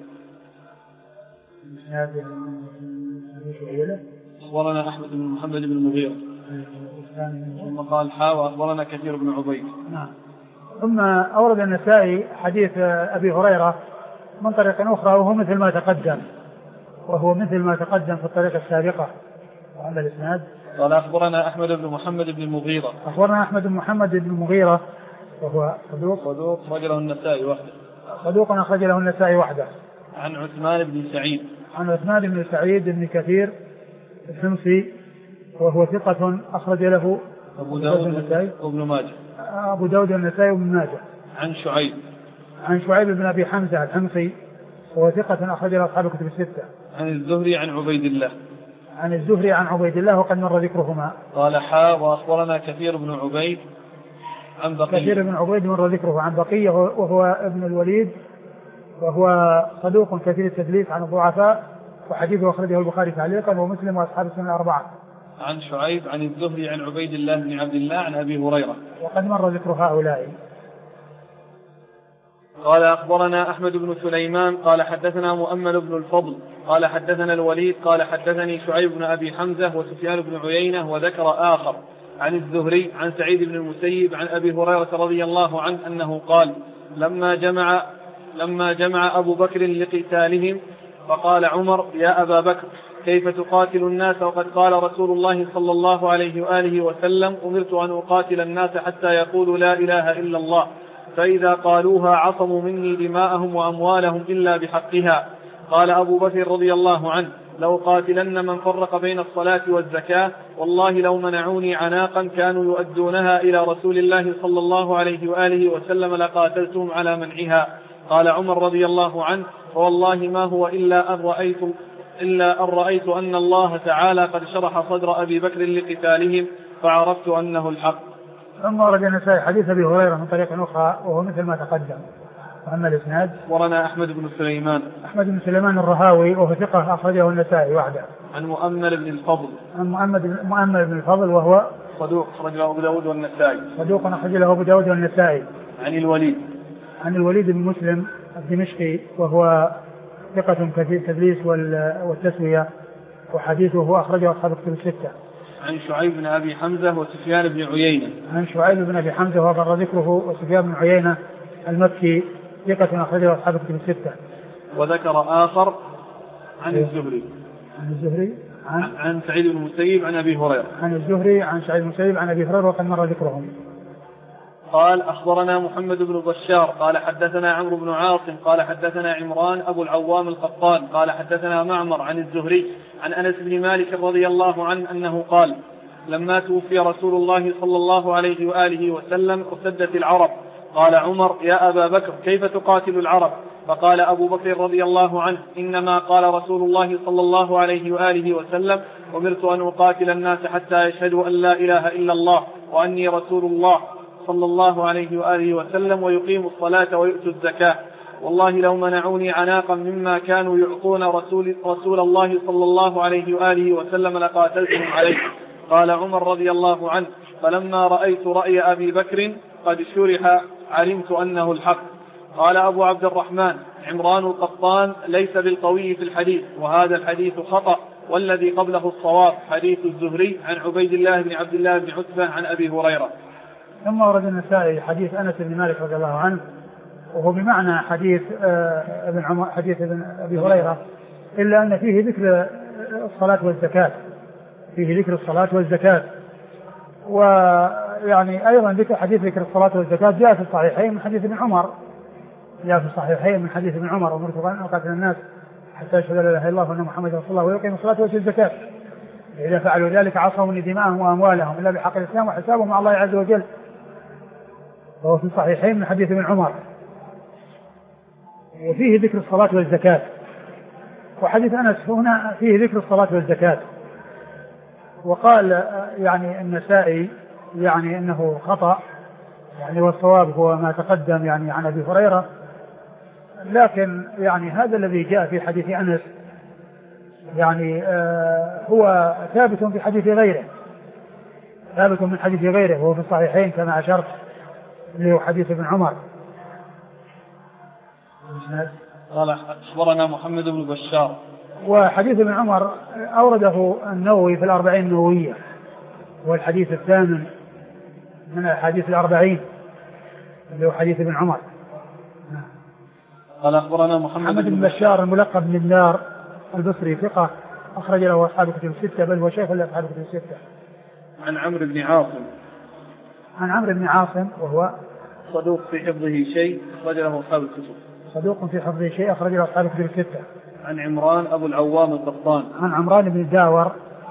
أخبرنا أحمد بن محمد بن المغيرة ثم قال وأخبرنا كثير بن عبيد. ثم أورد النسائي حديث أبي هريرة من طريق أخرى وهو مثل ما تقدم في الطريقة السابقة. وعلى الإسناد قال أخبرنا أحمد بن محمد بن المغيرة. أخبرنا أحمد بن محمد بن المغيرة وهو صدوق أخرج له النسائي وحده. صدوق أخرج له النسائي وحده. عن عثمان بن سعيد. عن عثمان بن سعيد بن كثير الحمصي وهو ثقة أخرج له أبو داود وابن ماجه. أبو داود والنسائي وابن ماجه. عن شعيب بن أبي حمزة الحمصي وهو ثقة أخرج له أصحاب الكتب الستة. عن الزهري عن عبيد الله. عن الزهري عن عبيد الله وقد مر ذكرهما. قال وأخبرنا كثير بن عبيد عن بقية. كثير بن عبيد مر ذكره عن بقية وهو ابن الوليد وهو صدوق كثير التدليس عن الضعفاء وحديثه أخرجه البخاري تعليقا ومسلم وأصحاب السنن الأربعة. عن شعيب عن الزهري عن عبيد الله بن عبد الله عن أبي هريرة وقد مر ذكر هؤلاء. قال أخبرنا أحمد بن سليمان قال حدثنا مؤمل بن الفضل قال حدثنا الوليد قال حدثني شعيب بن أبي حمزة وسفيان بن عيينة وذكر آخر عن الزهري عن سعيد بن المسيب عن أبي هريرة رضي الله عنه أنه قال لما جمع أبو بكر لقتالهم فقال عمر يا أبا بكر كيف تقاتل الناس وقد قال رسول الله صلى الله عليه وآله وسلم أمرت أن أقاتل الناس حتى يقولوا لا إله إلا الله فإذا قالوها عصموا مني دماءهم وأموالهم إلا بحقها. قال أبو بكر رضي الله عنه لو قاتلن من فرق بين الصلاة والزكاة والله لو منعوني عناقا كانوا يؤدونها إلى رسول الله صلى الله عليه وآله وسلم لقاتلتهم على منعها. قال عمر رضي الله عنه فوالله ما هو إلا أن رأيت أن الله تعالى قد شرح صدر أبي بكر لقتالهم فعرفت أنه الحق. ثم ورد النسائي حديث أبي هريرة من طريق أخرى وهو مثل ما تقدم. وأما الإسناد ورنا أحمد بن سليمان الرهاوي وهو ثقة أخرجه النسائي وحده. عن مؤمل بن الفضل. مؤمل بن الفضل وهو صدوق أخرج له أبو داود والنسائي. صدوق أخرج له أبو داود والنسائي. عن الوليد بن مسلم الدمشقي وهو ثقة كثير التدليس والتسوية وحديثه أخرجه أصحاب الكتب الستة. عن شعيب بن أبي حمزة وسفيان بن عيينة. عن شعيب بن أبي حمزة وقد ذكره وسفيان بن عيينة المكي ثقة أخرجه أصحاب الكتب الستة. وذكر آخر عن الزهري عن سعيد بن المسيب عن أبي هريرة. عن الزهري عن سعيد بن المسيب عن أبي هريرة وقد مر ذكرهم. قال أخبرنا محمد بن بشار قال حدثنا عمرو بن عاصم قال حدثنا عمران أبو العوام القطان قال حدثنا معمر عن الزهري عن أنس بن مالك رضي الله عنه أنه قال لما توفي رسول الله صلى الله عليه وآله وسلم ارتدت العرب. قال عمر يا أبا بكر كيف تقاتل العرب؟ فقال أبو بكر رضي الله عنه إنما قال رسول الله صلى الله عليه وآله وسلم أمرت أن أقاتل الناس حتى يشهدوا أن لا إله إلا الله وأني رسول الله صلى الله عليه وآله وسلم ويقيموا الصلاة ويؤتوا الزكاة. والله لو منعوني عناقا مما كانوا يعطون رسول الله صلى الله عليه وآله وسلم لقاتلتهم عليه. قال عمر رضي الله عنه فلما رأيت رأي أبي بكر قد شرح علمت أنه الحق. قال أبو عبد الرحمن عمران القطان ليس بالقوي في الحديث وهذا الحديث خطأ والذي قبله الصواب حديث الزهري عن عبيد الله بن عبد الله بن عتبة عن أبي هريرة. ثم ورد النسائي حديث أنس بن مالك رضي الله عنه وهو بمعنى حديث ابن أبي هريرة إلا أن فيه ذكر الصلاة والزكاة فيه ذكر الصلاة والزكاة. ويعني أيضا ذكر الصلاة والزكاة جاء في الصحيحين من حديث ابن عمر أمرت أن أقاتل الناس حتى يشهدوا لا إله إلا الله وأن محمدا رسول الله ويقيموا الصلاة ويؤتوا الزكاة إذا فعلوا ذلك عصموا دماءهم وأموالهم إلا بحق الإسلام وحسابهم مع الله عز وجل. وهو في الصحيحين من حديث ابن عمر وفيه ذكر الصلاة والزكاة. وحديث أنس هنا فيه ذكر الصلاة والزكاة. وقال يعني النسائي يعني أنه خطأ يعني والصواب هو ما تقدم يعني عن أبي هريرة. لكن يعني هذا الذي جاء في حديث أنس يعني هو ثابت في حديث غيره وهو في الصحيحين كما أشرت له حديث ابن عمر. قال أخبرنا محمد بن بشار. وحديث ابن عمر أورده النووي في الأربعين النووية والحديث الثامن من الحديث الأربعين اللي هو حديث ابن عمر. قال أخبرنا محمد بن بشار الملقب بن النار البصري ثقة أخرج له أصحاب الكتب الستة بل هو شيخ لأصحاب الكتب الستة. عن عمرو بن عاصم وهو صدوق في حفظه شيء أخرج له أصحاب الكتب الستة. عن عمران أبو العوام القطان. عن عمران بن داور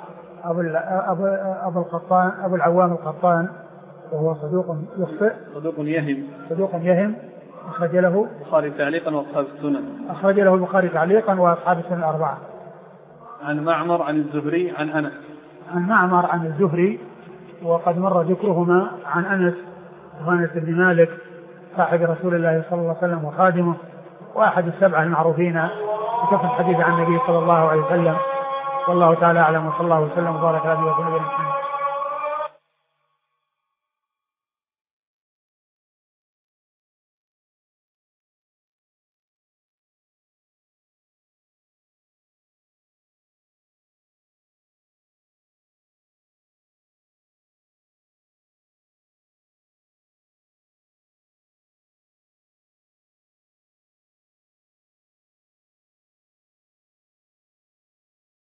أبو العوام القطان وهو صدوق يخطئ صدوق يهم أخرج له البخاري تعليقا وأصحاب السنن. أخرج له البخاري تعليقا وأصحاب السنن الأربعة. عن معمر عن الزهري عن أنس. عن معمر عن الزهري وقد مر ذكرهما عن أنس بن مالك صاحب رسول الله صلى الله عليه وسلم وخادمه وأحد السبعة المعروفين بكثرة الحديث عن النبي صلى الله عليه وسلم. والله تعالى أعلم وصلى الله وسلم وبارك على نبينا محمد.